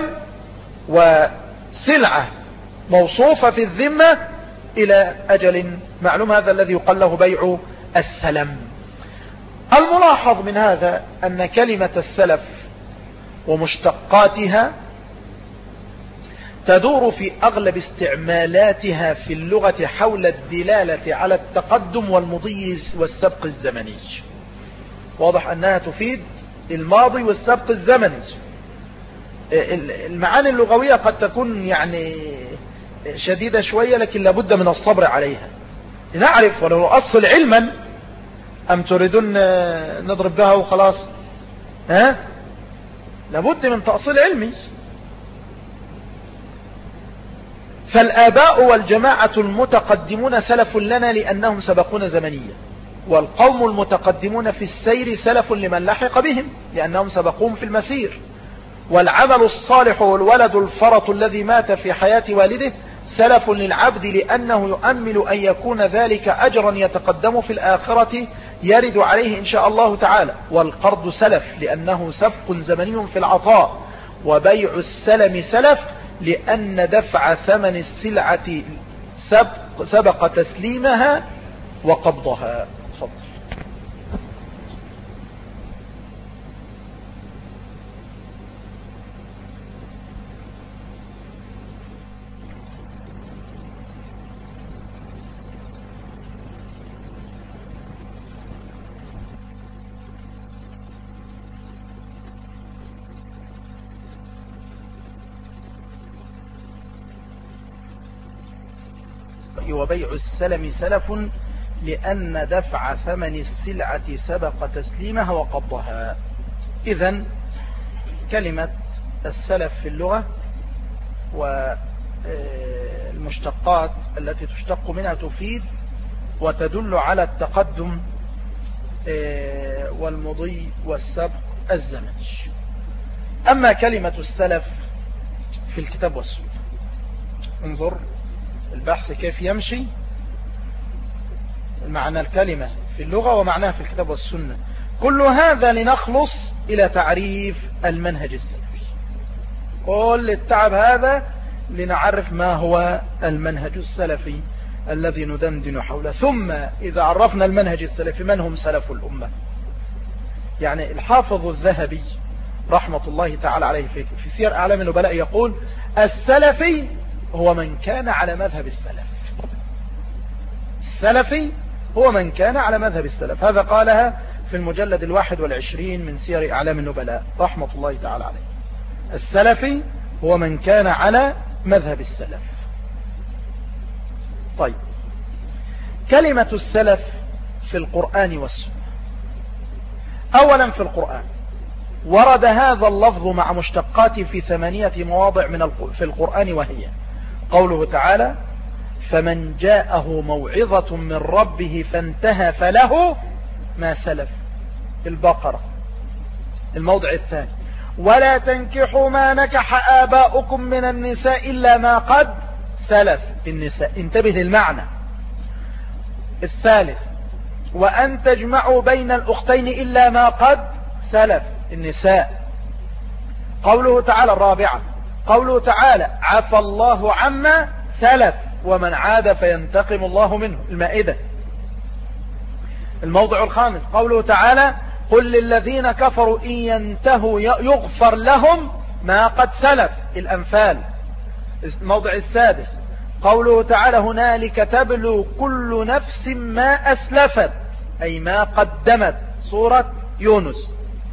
A: وسلعة موصوفة في الذمة إلى أجل معلوم، هذا الذي يقال له بيع السلم. الملاحظ من هذا أن كلمة السلف ومشتقاتها تدور في أغلب استعمالاتها في اللغة حول الدلالة على التقدم والمضي والسبق الزمني. واضح أنها تفيد الماضي والسبق الزمني. المعاني اللغوية قد تكون يعني شديدة شوية، لكن لابد من الصبر عليها. نعرف ولو أصل علما، أم تريدون نضرب بها وخلاص؟ ها؟ لابد من تأصيل علمي. فالآباء والجماعة المتقدمون سلف لنا لأنهم سبقون زمنيا، والقوم المتقدمون في السير سلف لمن لحق بهم لأنهم سبقوهم في المسير. والعمل الصالح والولد الفرط الذي مات في حياة والده سلف للعبد لأنه يؤمل أن يكون ذلك أجرا يتقدم في الآخرة يرد عليه إن شاء الله تعالى. والقرض سلف لأنه سبق زمني في العطاء. وبيع السلم سلف لأن دفع ثمن السلعة سبق, سبق تسليمها وقبضها. تفضل. وبيع السلم سلف لأن دفع ثمن السلعة سبق تسليمها وقبضها. إذن كلمة السلف في اللغة والمشتقات التي تشتق منها تفيد وتدل على التقدم والمضي والسبق الزمني. أما كلمة السلف في الكتاب والسنة، انظر البحث كيف يمشي معنى الكلمة في اللغة ومعناها في الكتاب والسنة. كل هذا لنخلص إلى تعريف المنهج السلفي. كل التعب هذا لنعرف ما هو المنهج السلفي الذي ندندن حوله. ثم إذا عرفنا المنهج السلفي، من هم سلف الأمة؟ يعني الحافظ الذهبي رحمة الله تعالى عليه في سير أعلام النبلاء يقول: السلفي هو من كان على مذهب السلف. السلفي هو من كان على مذهب السلف. هذا قالها في المجلد الواحد والعشرين من سير أعلام النبلاء رحمة الله تعالى عليه. السلفي هو من كان على مذهب السلف. طيب، كلمة السلف في القرآن والسنة. أولا في القرآن ورد هذا اللفظ مع مشتقاته في ثمانية مواضع من في القرآن، وهي قوله تعالى: فمن جاءه موعظة من ربه فانتهى فله ما سلف. البقرة. الموضع الثاني: ولا تنكحوا ما نكح آباؤكم من النساء إلا ما قد سلف. النساء. انتبه للمعنى. الثالث: وأن تجمعوا بين الأختين إلا ما قد سلف. النساء. قوله تعالى. الرابعة: قوله تعالى: عفى الله عما سلف ومن عاد فينتقم الله منه. المائدة. الموضع الخامس: قوله تعالى: قل للذين كفروا إن ينتهوا يغفر لهم ما قد سلف. الأنفال. الموضع السادس: قوله تعالى: هنالك تبلو كل نفس ما أسلفت، أي ما قدمت. سورة يونس.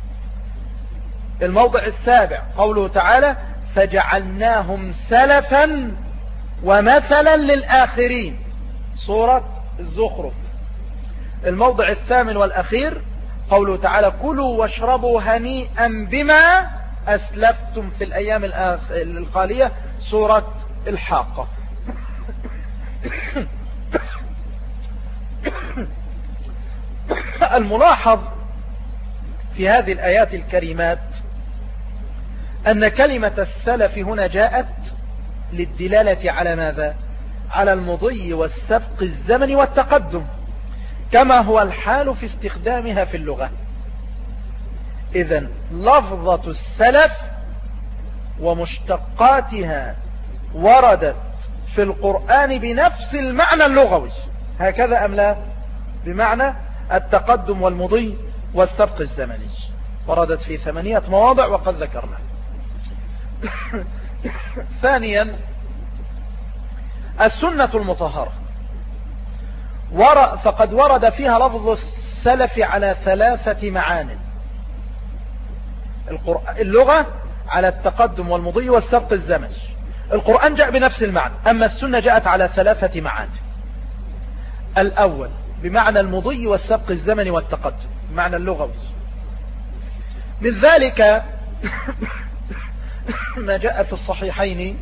A: الموضع السابع: قوله تعالى: فجعلناهم سلفا ومثلا للآخرين. سورة الزخرف. الموضع الثامن والأخير: قوله تعالى: كلوا واشربوا هنيئا بما أسلفتم في الأيام الخالية. سورة الحاقة. الملاحظ في هذه الآيات الكريمات أن كلمة السلف هنا جاءت للدلالة على ماذا؟ على المضي والسبق الزمني والتقدم، كما هو الحال في استخدامها في اللغة. إذن لفظة السلف ومشتقاتها وردت في القرآن بنفس المعنى اللغوي، هكذا أم لا؟ بمعنى التقدم والمضي والسبق الزمني. وردت في ثمانية مواضع وقد ذكرنا. ثانيا السنة المطهرة فقد ورد فيها لفظ السلف على ثلاثة معان. اللغة على التقدم والمضي والسبق الزمني. القرآن جاء بنفس المعنى، أما السنة جاءت على ثلاثة معاني. الأول بمعنى المضي والسبق الزمني والتقدم، بمعنى اللغوي. من ذلك ما جاء في الصحيحين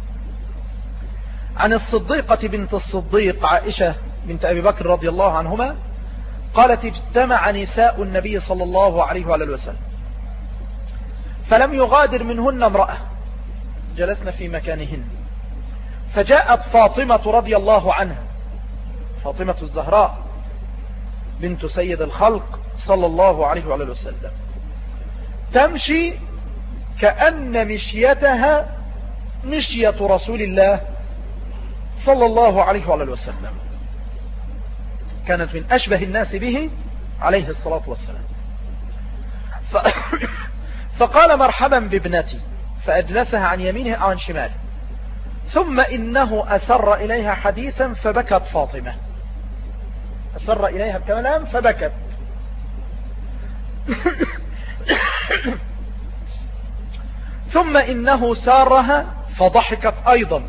A: عن الصديقة بنت الصديق عائشة بنت أبي بكر رضي الله عنهما قالت: اجتمع نساء النبي صلى الله عليه وآله وسلم فلم يغادر منهن امرأة، جلسنا في مكانهن، فجاءت فاطمة رضي الله عنها، فاطمة الزهراء بنت سيد الخلق صلى الله عليه وآله وسلم، تمشي كأن مشيتها مشية رسول الله صلى الله عليه وآله وسلم، كانت من أشبه الناس به عليه الصلاة والسلام. ف... فقال: مرحبا بابنتي، فأجلسها عن يمينه أو عن شماله، ثم إنه أسر إليها حديثا فبكت فاطمة، أسر إليها بكلام فبكت. ثم إنه سارها فضحكت أيضا،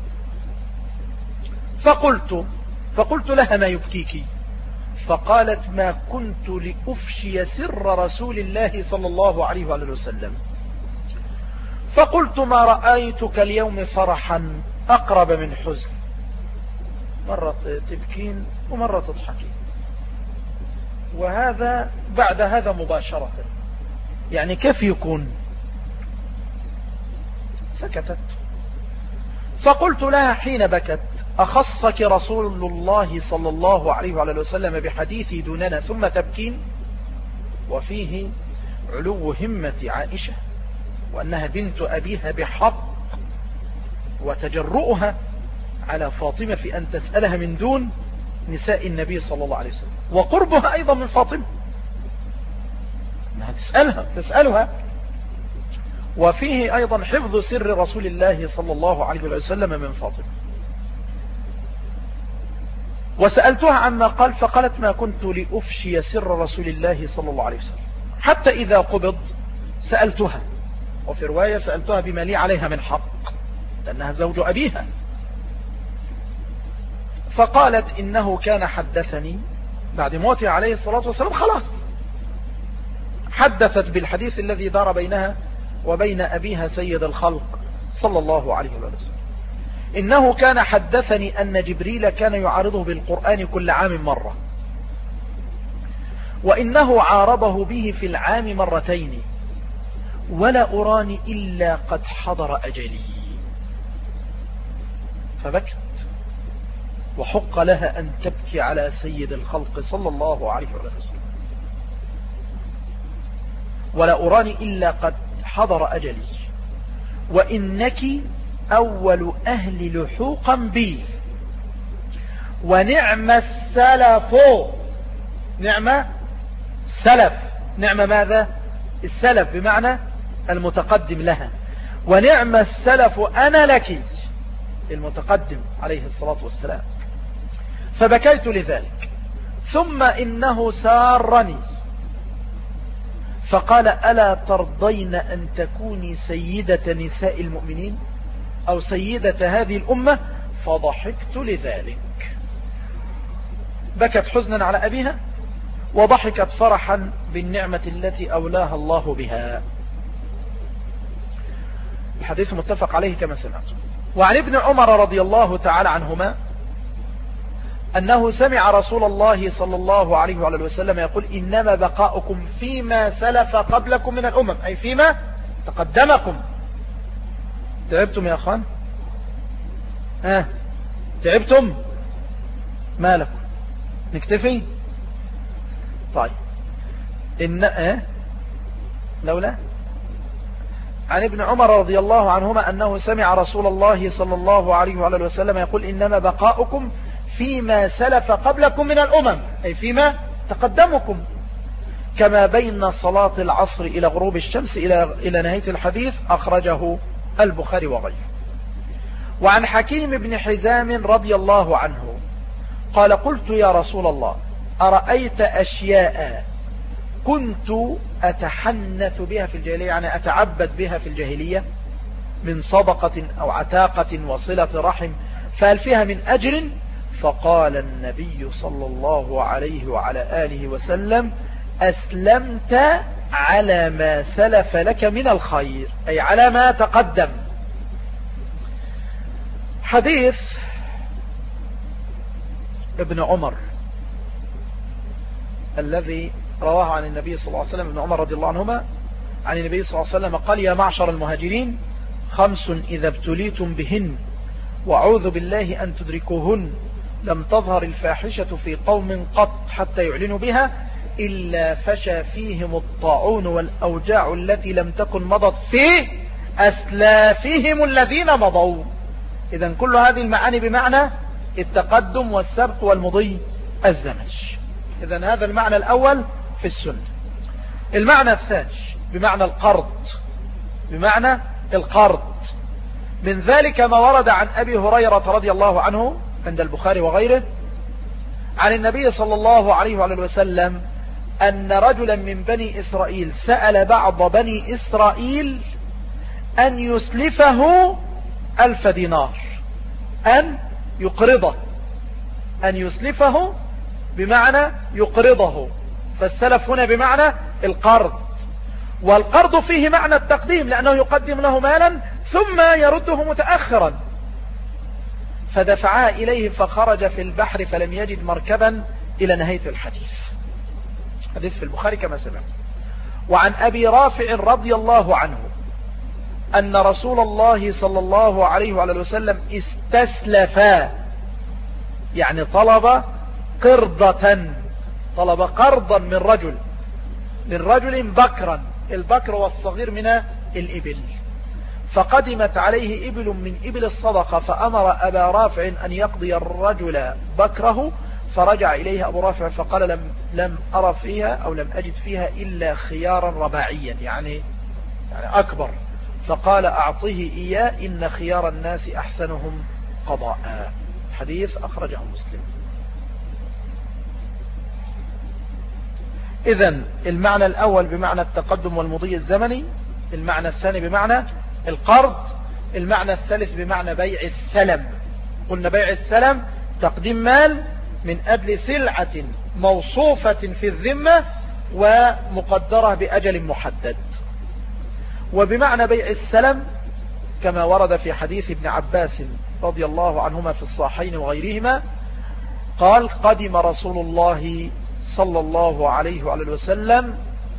A: فقلت فقلت لها: ما يبكيك؟ فقالت: ما كنت لأفشي سر رسول الله صلى الله عليه وآله وسلم. فقلت: ما رأيتك اليوم فرحا أقرب من حزن، مرة تبكين ومرة تضحكين. وهذا بعد هذا مباشرة، يعني كيف يكون؟ سكتت. فقلت لها حين بكت: أخصك رسول الله صلى الله عليه وآله وسلم بحديثي دوننا ثم تبكين؟ وفيه علو همة عائشة، وأنها بنت أبيها بحق، وتجرؤها على فاطمة في أن تسألها من دون نساء النبي صلى الله عليه وسلم، وقربها أيضا من فاطمة، أنها تسألها تسألها وفيه أيضا حفظ سر رسول الله صلى الله عليه وسلم من فاطمة. وسألتها عما قال، فقالت: ما كنت لأفشي سر رسول الله صلى الله عليه وسلم، حتى إذا قبض سألتها، وفي رواية سألتها بما لي عليها من حق، لأنها زوج أبيها. فقالت: إنه كان حدثني بعد موته عليه الصلاة والسلام، خلاص حدثت بالحديث الذي دار بينها وبين أبيها سيد الخلق صلى الله عليه وسلم. إنه كان حدثني أن جبريل كان يعارضه بالقرآن كل عام مرة، وإنه عارضه به في العام مرتين، ولا أراني إلا قد حضر أجلي. فبكت، وحق لها أن تبكي على سيد الخلق صلى الله عليه وسلم. ولا أراني إلا قد حضر أجلي، وإنك أول أهل لحوقا بي، ونعم السلف، نعم سلف، نعم ماذا؟ السلف بمعنى المتقدم لها، ونعم السلف أنا لك، المتقدم عليه الصلاة والسلام. فبكيت لذلك. ثم إنه سارني فقال: ألا ترضين أن تكوني سيدة نساء المؤمنين أو سيدة هذه الأمة؟ فضحكت لذلك. بكت حزنا على أبيها، وضحكت فرحا بالنعمة التي أولاها الله بها. الحديث متفق عليه كما سمعتم. وعن ابن عمر رضي الله تعالى عنهما أنه سمع رسول الله صلى الله عليه وآله وسلم يقول: إنما بقاؤكم فيما سلف قبلكم من الأمم، أي فيما تقدمكم. تعبتم يا أخوان؟ ها تعبتم؟ ما لكم؟ نكتفي؟ طيب إن اه لولا عن ابن عمر رضي الله عنهما أنه سمع رسول الله صلى الله عليه وآله وسلم يقول: إنما بقاؤكم فيما سلف قبلكم من الأمم، أي فيما تقدمكم، كما بين صلاة العصر إلى غروب الشمس إلى إلى نهاية الحديث. أخرجه البخاري وغيره. وعن حكيم بن حزام رضي الله عنه قال قلت يا رسول الله أرأيت أشياء كنت أتحنث بها في الجاهلية، يعني أتعبد بها في الجاهلية، من صدقة أو عتاقة وصلة رحم، فهل فيها من أجر؟ فقال النبي صلى الله عليه وعلى آله وسلم أسلمت على ما سلف لك من الخير، أي على ما تقدم. حديث ابن عمر الذي رواه عن النبي صلى الله عليه وسلم، ابن عمر رضي الله عنهما عن النبي صلى الله عليه وسلم قال يا معشر المهاجرين خمس إذا ابتليتم بهن وأعوذ بالله أن تدركوهن لم تظهر الفاحشة في قوم قط حتى يعلنوا بها إلا فشى فيهم الطاعون والأوجاع التي لم تكن مضت في أسلافهم الذين مضوا. إذن كل هذه المعاني بمعنى التقدم والسبق والمضي الزمن. إذن هذا المعنى الأول في السنة. المعنى الثاني بمعنى القرض، بمعنى القرض. من ذلك ما ورد عن أبي هريرة رضي الله عنه عند البخاري وغيره عن النبي صلى الله عليه وآله وسلم أن رجلا من بني إسرائيل سأل بعض بني إسرائيل أن يسلفه ألف دينار، أن يقرضه، أن يسلفه بمعنى يقرضه، فالسلف هنا بمعنى القرض، والقرض فيه معنى التقديم لأنه يقدم له مالا ثم يرده متأخرا. فدفعها إليه فخرج في البحر فلم يجد مركبا إلى نهاية الحديث. حديث في البخاري كما سمعت. وعن أبي رافع رضي الله عنه أن رسول الله صلى الله عليه وآله وسلم استسلفا، يعني طلب قرضة، طلب قرضا من رجل من رجل بكرا، البكر والصغير من الإبل، فقدمت عليه إبل من إبل الصدقة فأمر أبا رافع أن يقضي الرجل بكره، فرجع إليه أبو رافع فقال لم, لم أرى فيها أو لم أجد فيها إلا خيارا رباعيا، يعني, يعني أكبر، فقال أعطيه إياه إن خيار الناس أحسنهم قضاء. حديث أخرجه مسلم. إذن المعنى الأول بمعنى التقدم والمضي الزمني، المعنى الثاني بمعنى القرض، المعنى الثالث بمعنى بيع السلم. قلنا بيع السلم تقديم مال من أجل سلعة موصوفة في الذمة ومقدرة بأجل محدد. وبمعنى بيع السلم كما ورد في حديث ابن عباس رضي الله عنهما في الصحيحين وغيرهما قال قدم رسول الله صلى الله عليه وآله وسلم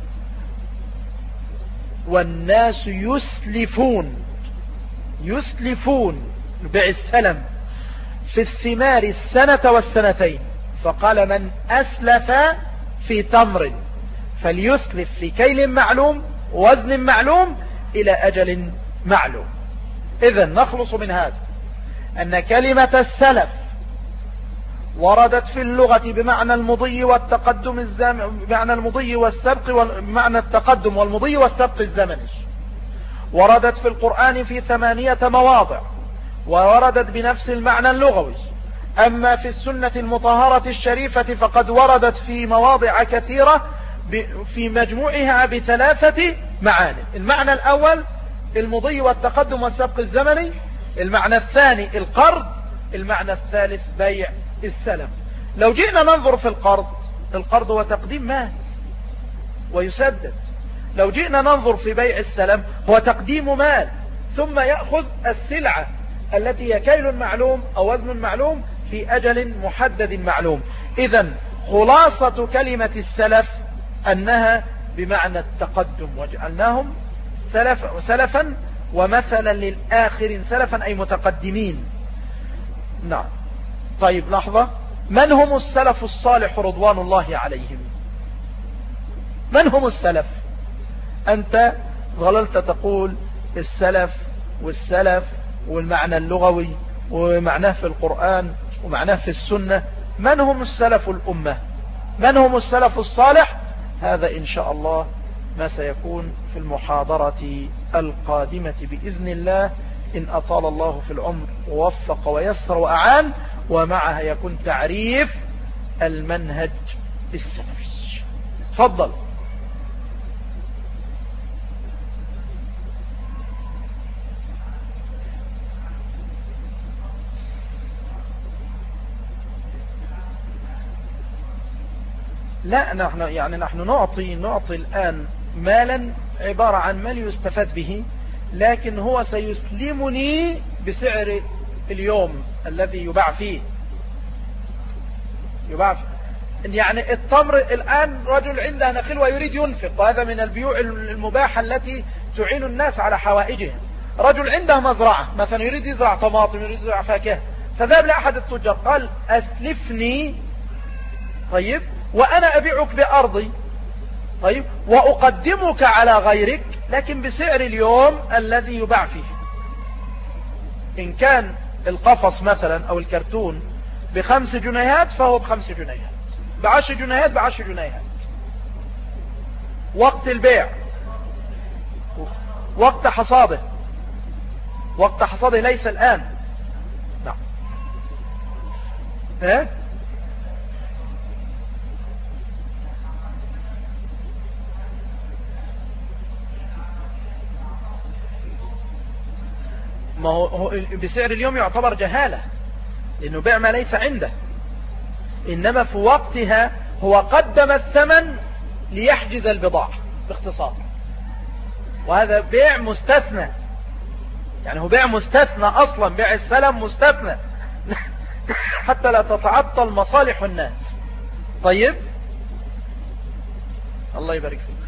A: والناس يسلفون يسلفون بيع السلم في الثمار السنة والسنتين، فقال من أسلف في تمر فليسلف في كيل معلوم وزن معلوم إلى أجل معلوم. إذن نخلص من هذا أن كلمة السلف وردت في اللغة بمعنى المضي والتقدم الزمني، بمعنى المضي والسبق، بمعنى التقدم والمضي والسبق الزمني. وردت في القرآن في ثمانية مواضع ووردت بنفس المعنى اللغوي. أما في السنة المطهرة الشريفة فقد وردت في مواضع كثيرة في مجموعها بثلاثة معاني. المعنى الأول المضي والتقدم والسبق الزمني، المعنى الثاني القرض، المعنى الثالث بيع السلم. لو جئنا ننظر في القرض، القرض هو تقديم مال ويسدد. لو جئنا ننظر في بيع السلم هو تقديم مال ثم يأخذ السلعة التي هي كيل معلوم أو وزن معلوم في أجل محدد معلوم. إذن خلاصة كلمة السلف أنها بمعنى التقدم، وجعلناهم سلف سلفا ومثلا للآخرين، سلفا أي متقدمين. نعم. طيب لحظة، من هم السلف الصالح رضوان الله عليهم؟ من هم السلف؟ أنت ظللت تقول السلف والسلف والمعنى اللغوي ومعناه في القرآن ومعناه في السنة. من هم السلف الأمة؟ من هم السلف الصالح؟ هذا إن شاء الله ما سيكون في المحاضرة القادمة بإذن الله، إن أطال الله في العمر ووفق ويسر وأعان، ومعها يكون تعريف المنهج السلفي. تفضل. لا، نحن يعني نحن نعطي نعطي الآن مالا عبارة عن مال يستفاد به، لكن هو سيسلمني بسعر اليوم الذي يباع فيه. يباع فيه. يعني التمر الآن رجل عنده نخيل ويريد ينفق، وهذا من البيوع المباحة التي تعين الناس على حوائجهم. رجل عنده مزرعة مثلا يريد يزرع طماطم، يريد يزرع فاكهة، فذهب لأحد التجار قال أسلفني، طيب، وأنا أبيعك بأرضي، طيب، وأقدمك على غيرك لكن بسعر اليوم الذي يباع فيه. إن كان القفص مثلا أو الكرتون بخمس جنيهات فهو بخمس جنيهات، بعشر جنيهات بعشر جنيهات. وقت البيع، وقت حصاده، وقت حصاده ليس الآن. نعم. ايه ما هو بسعر اليوم يعتبر جهالة، لأنه بيع ما ليس عنده، إنما في وقتها هو قدم الثمن ليحجز البضاعة باختصار، وهذا بيع مستثنى. يعني هو بيع مستثنى أصلا، بيع السلم مستثنى حتى لا تتعطل مصالح الناس. طيب، الله يبارك فيك.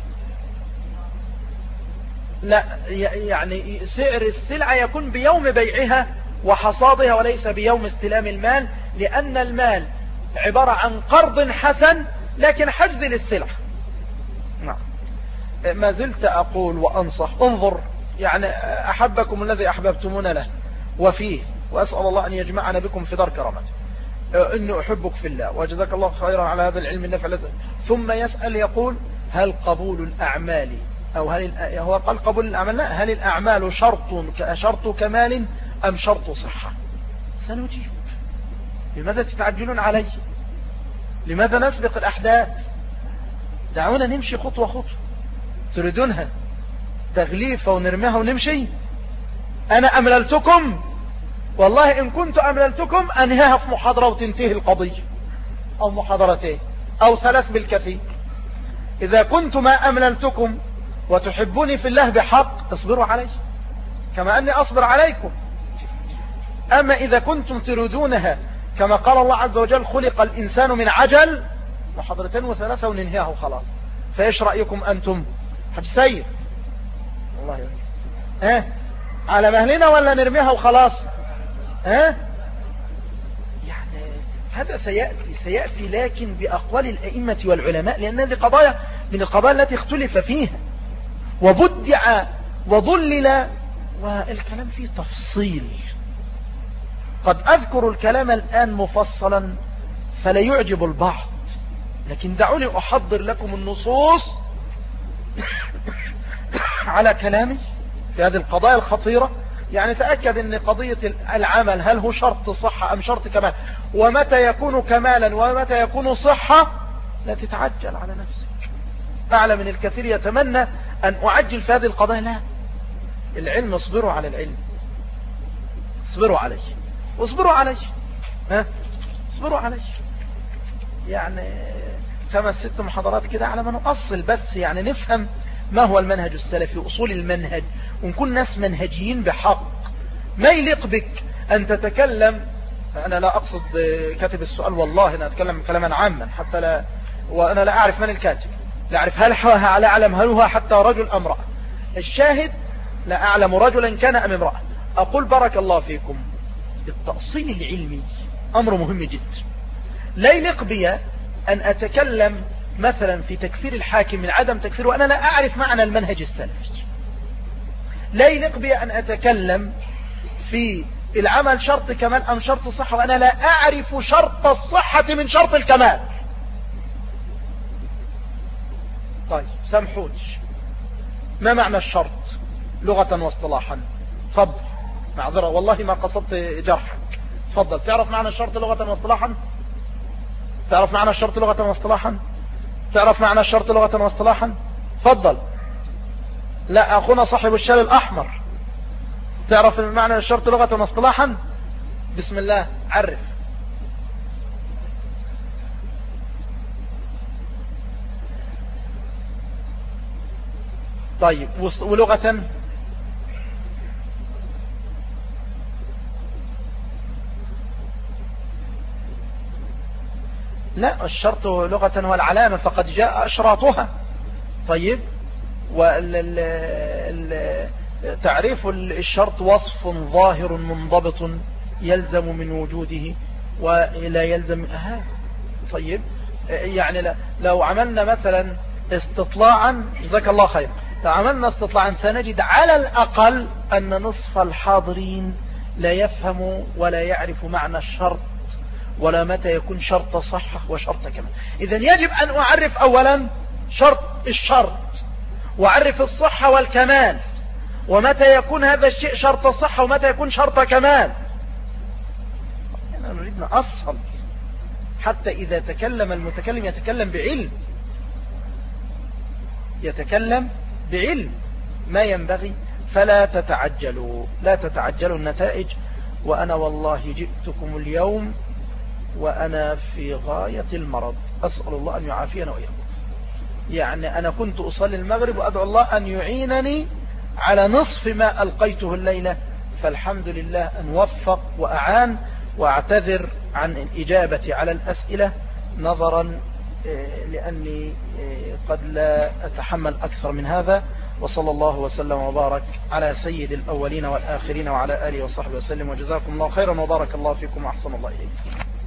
A: لا، يعني سعر السلعة يكون بيوم بيعها وحصادها وليس بيوم استلام المال، لأن المال عبارة عن قرض حسن لكن حجز للسلعة. نعم. ما زلت أقول وأنصح، انظر، يعني أحبكم الذي أحببتمون له وفيه، وأسأل الله أن يجمعنا بكم في دار كرامته. إنه أحبك في الله وجزاك الله خيرا على هذا العلم النافع. ثم يسأل يقول هل قبول الأعمال، أو هل هو قال قبول الأعمال، لا، هل الأعمال شرط شرط كمال أم شرط صحة؟ سنجيب. لماذا تتعجلون علي؟ لماذا نسبق الأحداث؟ دعونا نمشي خطوة خطوة. تريدونها تغليفة ونرميها ونمشي؟ أنا أمللتكم، والله إن كنت أمللتكم أنهاها في محاضرة وتنتهي القضية، أو محاضرتين أو ثلاث بالكثير. إذا كنت ما أمللتكم وتحبوني في الله بحق اصبروا علي كما أني أصبر عليكم. أما إذا كنتم تريدونها كما قال الله عز وجل خلق الإنسان من عجل، محاضرتين وثلاثة وننهيها وخلاص. فإيش رأيكم أنتم؟ حج سيد الله يرحمه. ها على مهلنا ولا نرميها وخلاص؟ ها يعني هذا سيأتي سيأتي لكن بأقوال الأئمة والعلماء، لأن هذه قضايا من القضايا التي اختلف فيها وبدع وضلل، والكلام فيه تفصيل. قد أذكر الكلام الآن مفصلا فلا يعجب البعض، لكن دعوني أحضر لكم النصوص على كلامي في هذه القضايا الخطيرة. يعني تأكد أن قضية العمل هل هو شرط صحة أم شرط كمال، ومتى يكون كمالا ومتى يكون صحة. لا تتعجل على نفسك. أعلم من الكثير يتمنى أن أعجل في هذه القضايا. لا، العلم اصبروا على العلم، اصبروا عليه واصبروا عليه، ها اصبروا عليه. يعني خمس ست محاضرات كده على ما نؤصل بس، يعني نفهم ما هو المنهج السلفي، أصول المنهج، ونكون ناس منهجيين بحق. ما يليق بك أن تتكلم، أنا لا أقصد كاتب السؤال والله، أنا أتكلم كلاما عاما حتى لا، وأنا لا أعرف من الكاتب، لا أعرف هل لا أعلم هل هو حتى رجل أم امرأة. الشاهد لا أعلم رجلا كان أم امرأة. أقول بارك الله فيكم، التأصيل العلمي أمر مهم جدا. لا يليق بي أن أتكلم مثلا في تكفير الحاكم من عدم تكفيره وأنا لا أعرف معنى المنهج السلفي. لا يليق بي أن أتكلم في العمل شرط كمال أم شرط صحة وأنا لا أعرف شرط الصحة من شرط الكمال. طيب سامحوني، ما معنى الشرط لغة واصطلاحا؟ تفضل. معذرة والله ما قصدت جرحك. تفضل. تعرف معنى الشرط لغة واصطلاحا؟ تعرف معنى الشرط لغة واصطلاحا؟ تعرف معنى الشرط لغة واصطلاحا؟ تفضل. لا، أخونا صاحب الشال الأحمر، تعرف معنى الشرط لغة واصطلاحا؟ بسم الله عرف. طيب ولغة؟ لا، الشرط لغة هو العلامة، فقد جاء أشراطها. طيب، تعريف الشرط وصف ظاهر منضبط يلزم من وجوده ولا يلزم. أها. طيب، يعني لو عملنا مثلا استطلاعا، جزاك الله خير، لو عملنا استطلاعا سنجد على الأقل أن نصف الحاضرين لا يفهم ولا يعرف معنى الشرط ولا متى يكون شرط صحة وشرط كمال. إذن يجب أن أعرف أولا شرط الشرط، وأعرف الصحة والكمال، ومتى يكون هذا الشيء شرط صحة ومتى يكون شرط كمال. نريد نأصل حتى إذا تكلم المتكلم يتكلم بعلم، يتكلم بعلم ما ينبغي. فلا تتعجلوا، لا تتعجلوا النتائج. وأنا والله جئتكم اليوم وأنا في غاية المرض، أسأل الله أن يعافينا وإياكم. يعني أنا كنت أصلي المغرب وأدعو الله أن يعينني على نصف ما ألقيته الليلة، فالحمد لله أن وفق وأعان. وأعتذر عن الإجابة على الأسئلة نظرا لأني قد لا أتحمل أكثر من هذا. وصلى الله وسلم وبارك على سيد الأولين والآخرين وعلى آله وصحبه وسلم، وجزاكم الله خيرا وبارك الله فيكم وأحسن الله إليكم.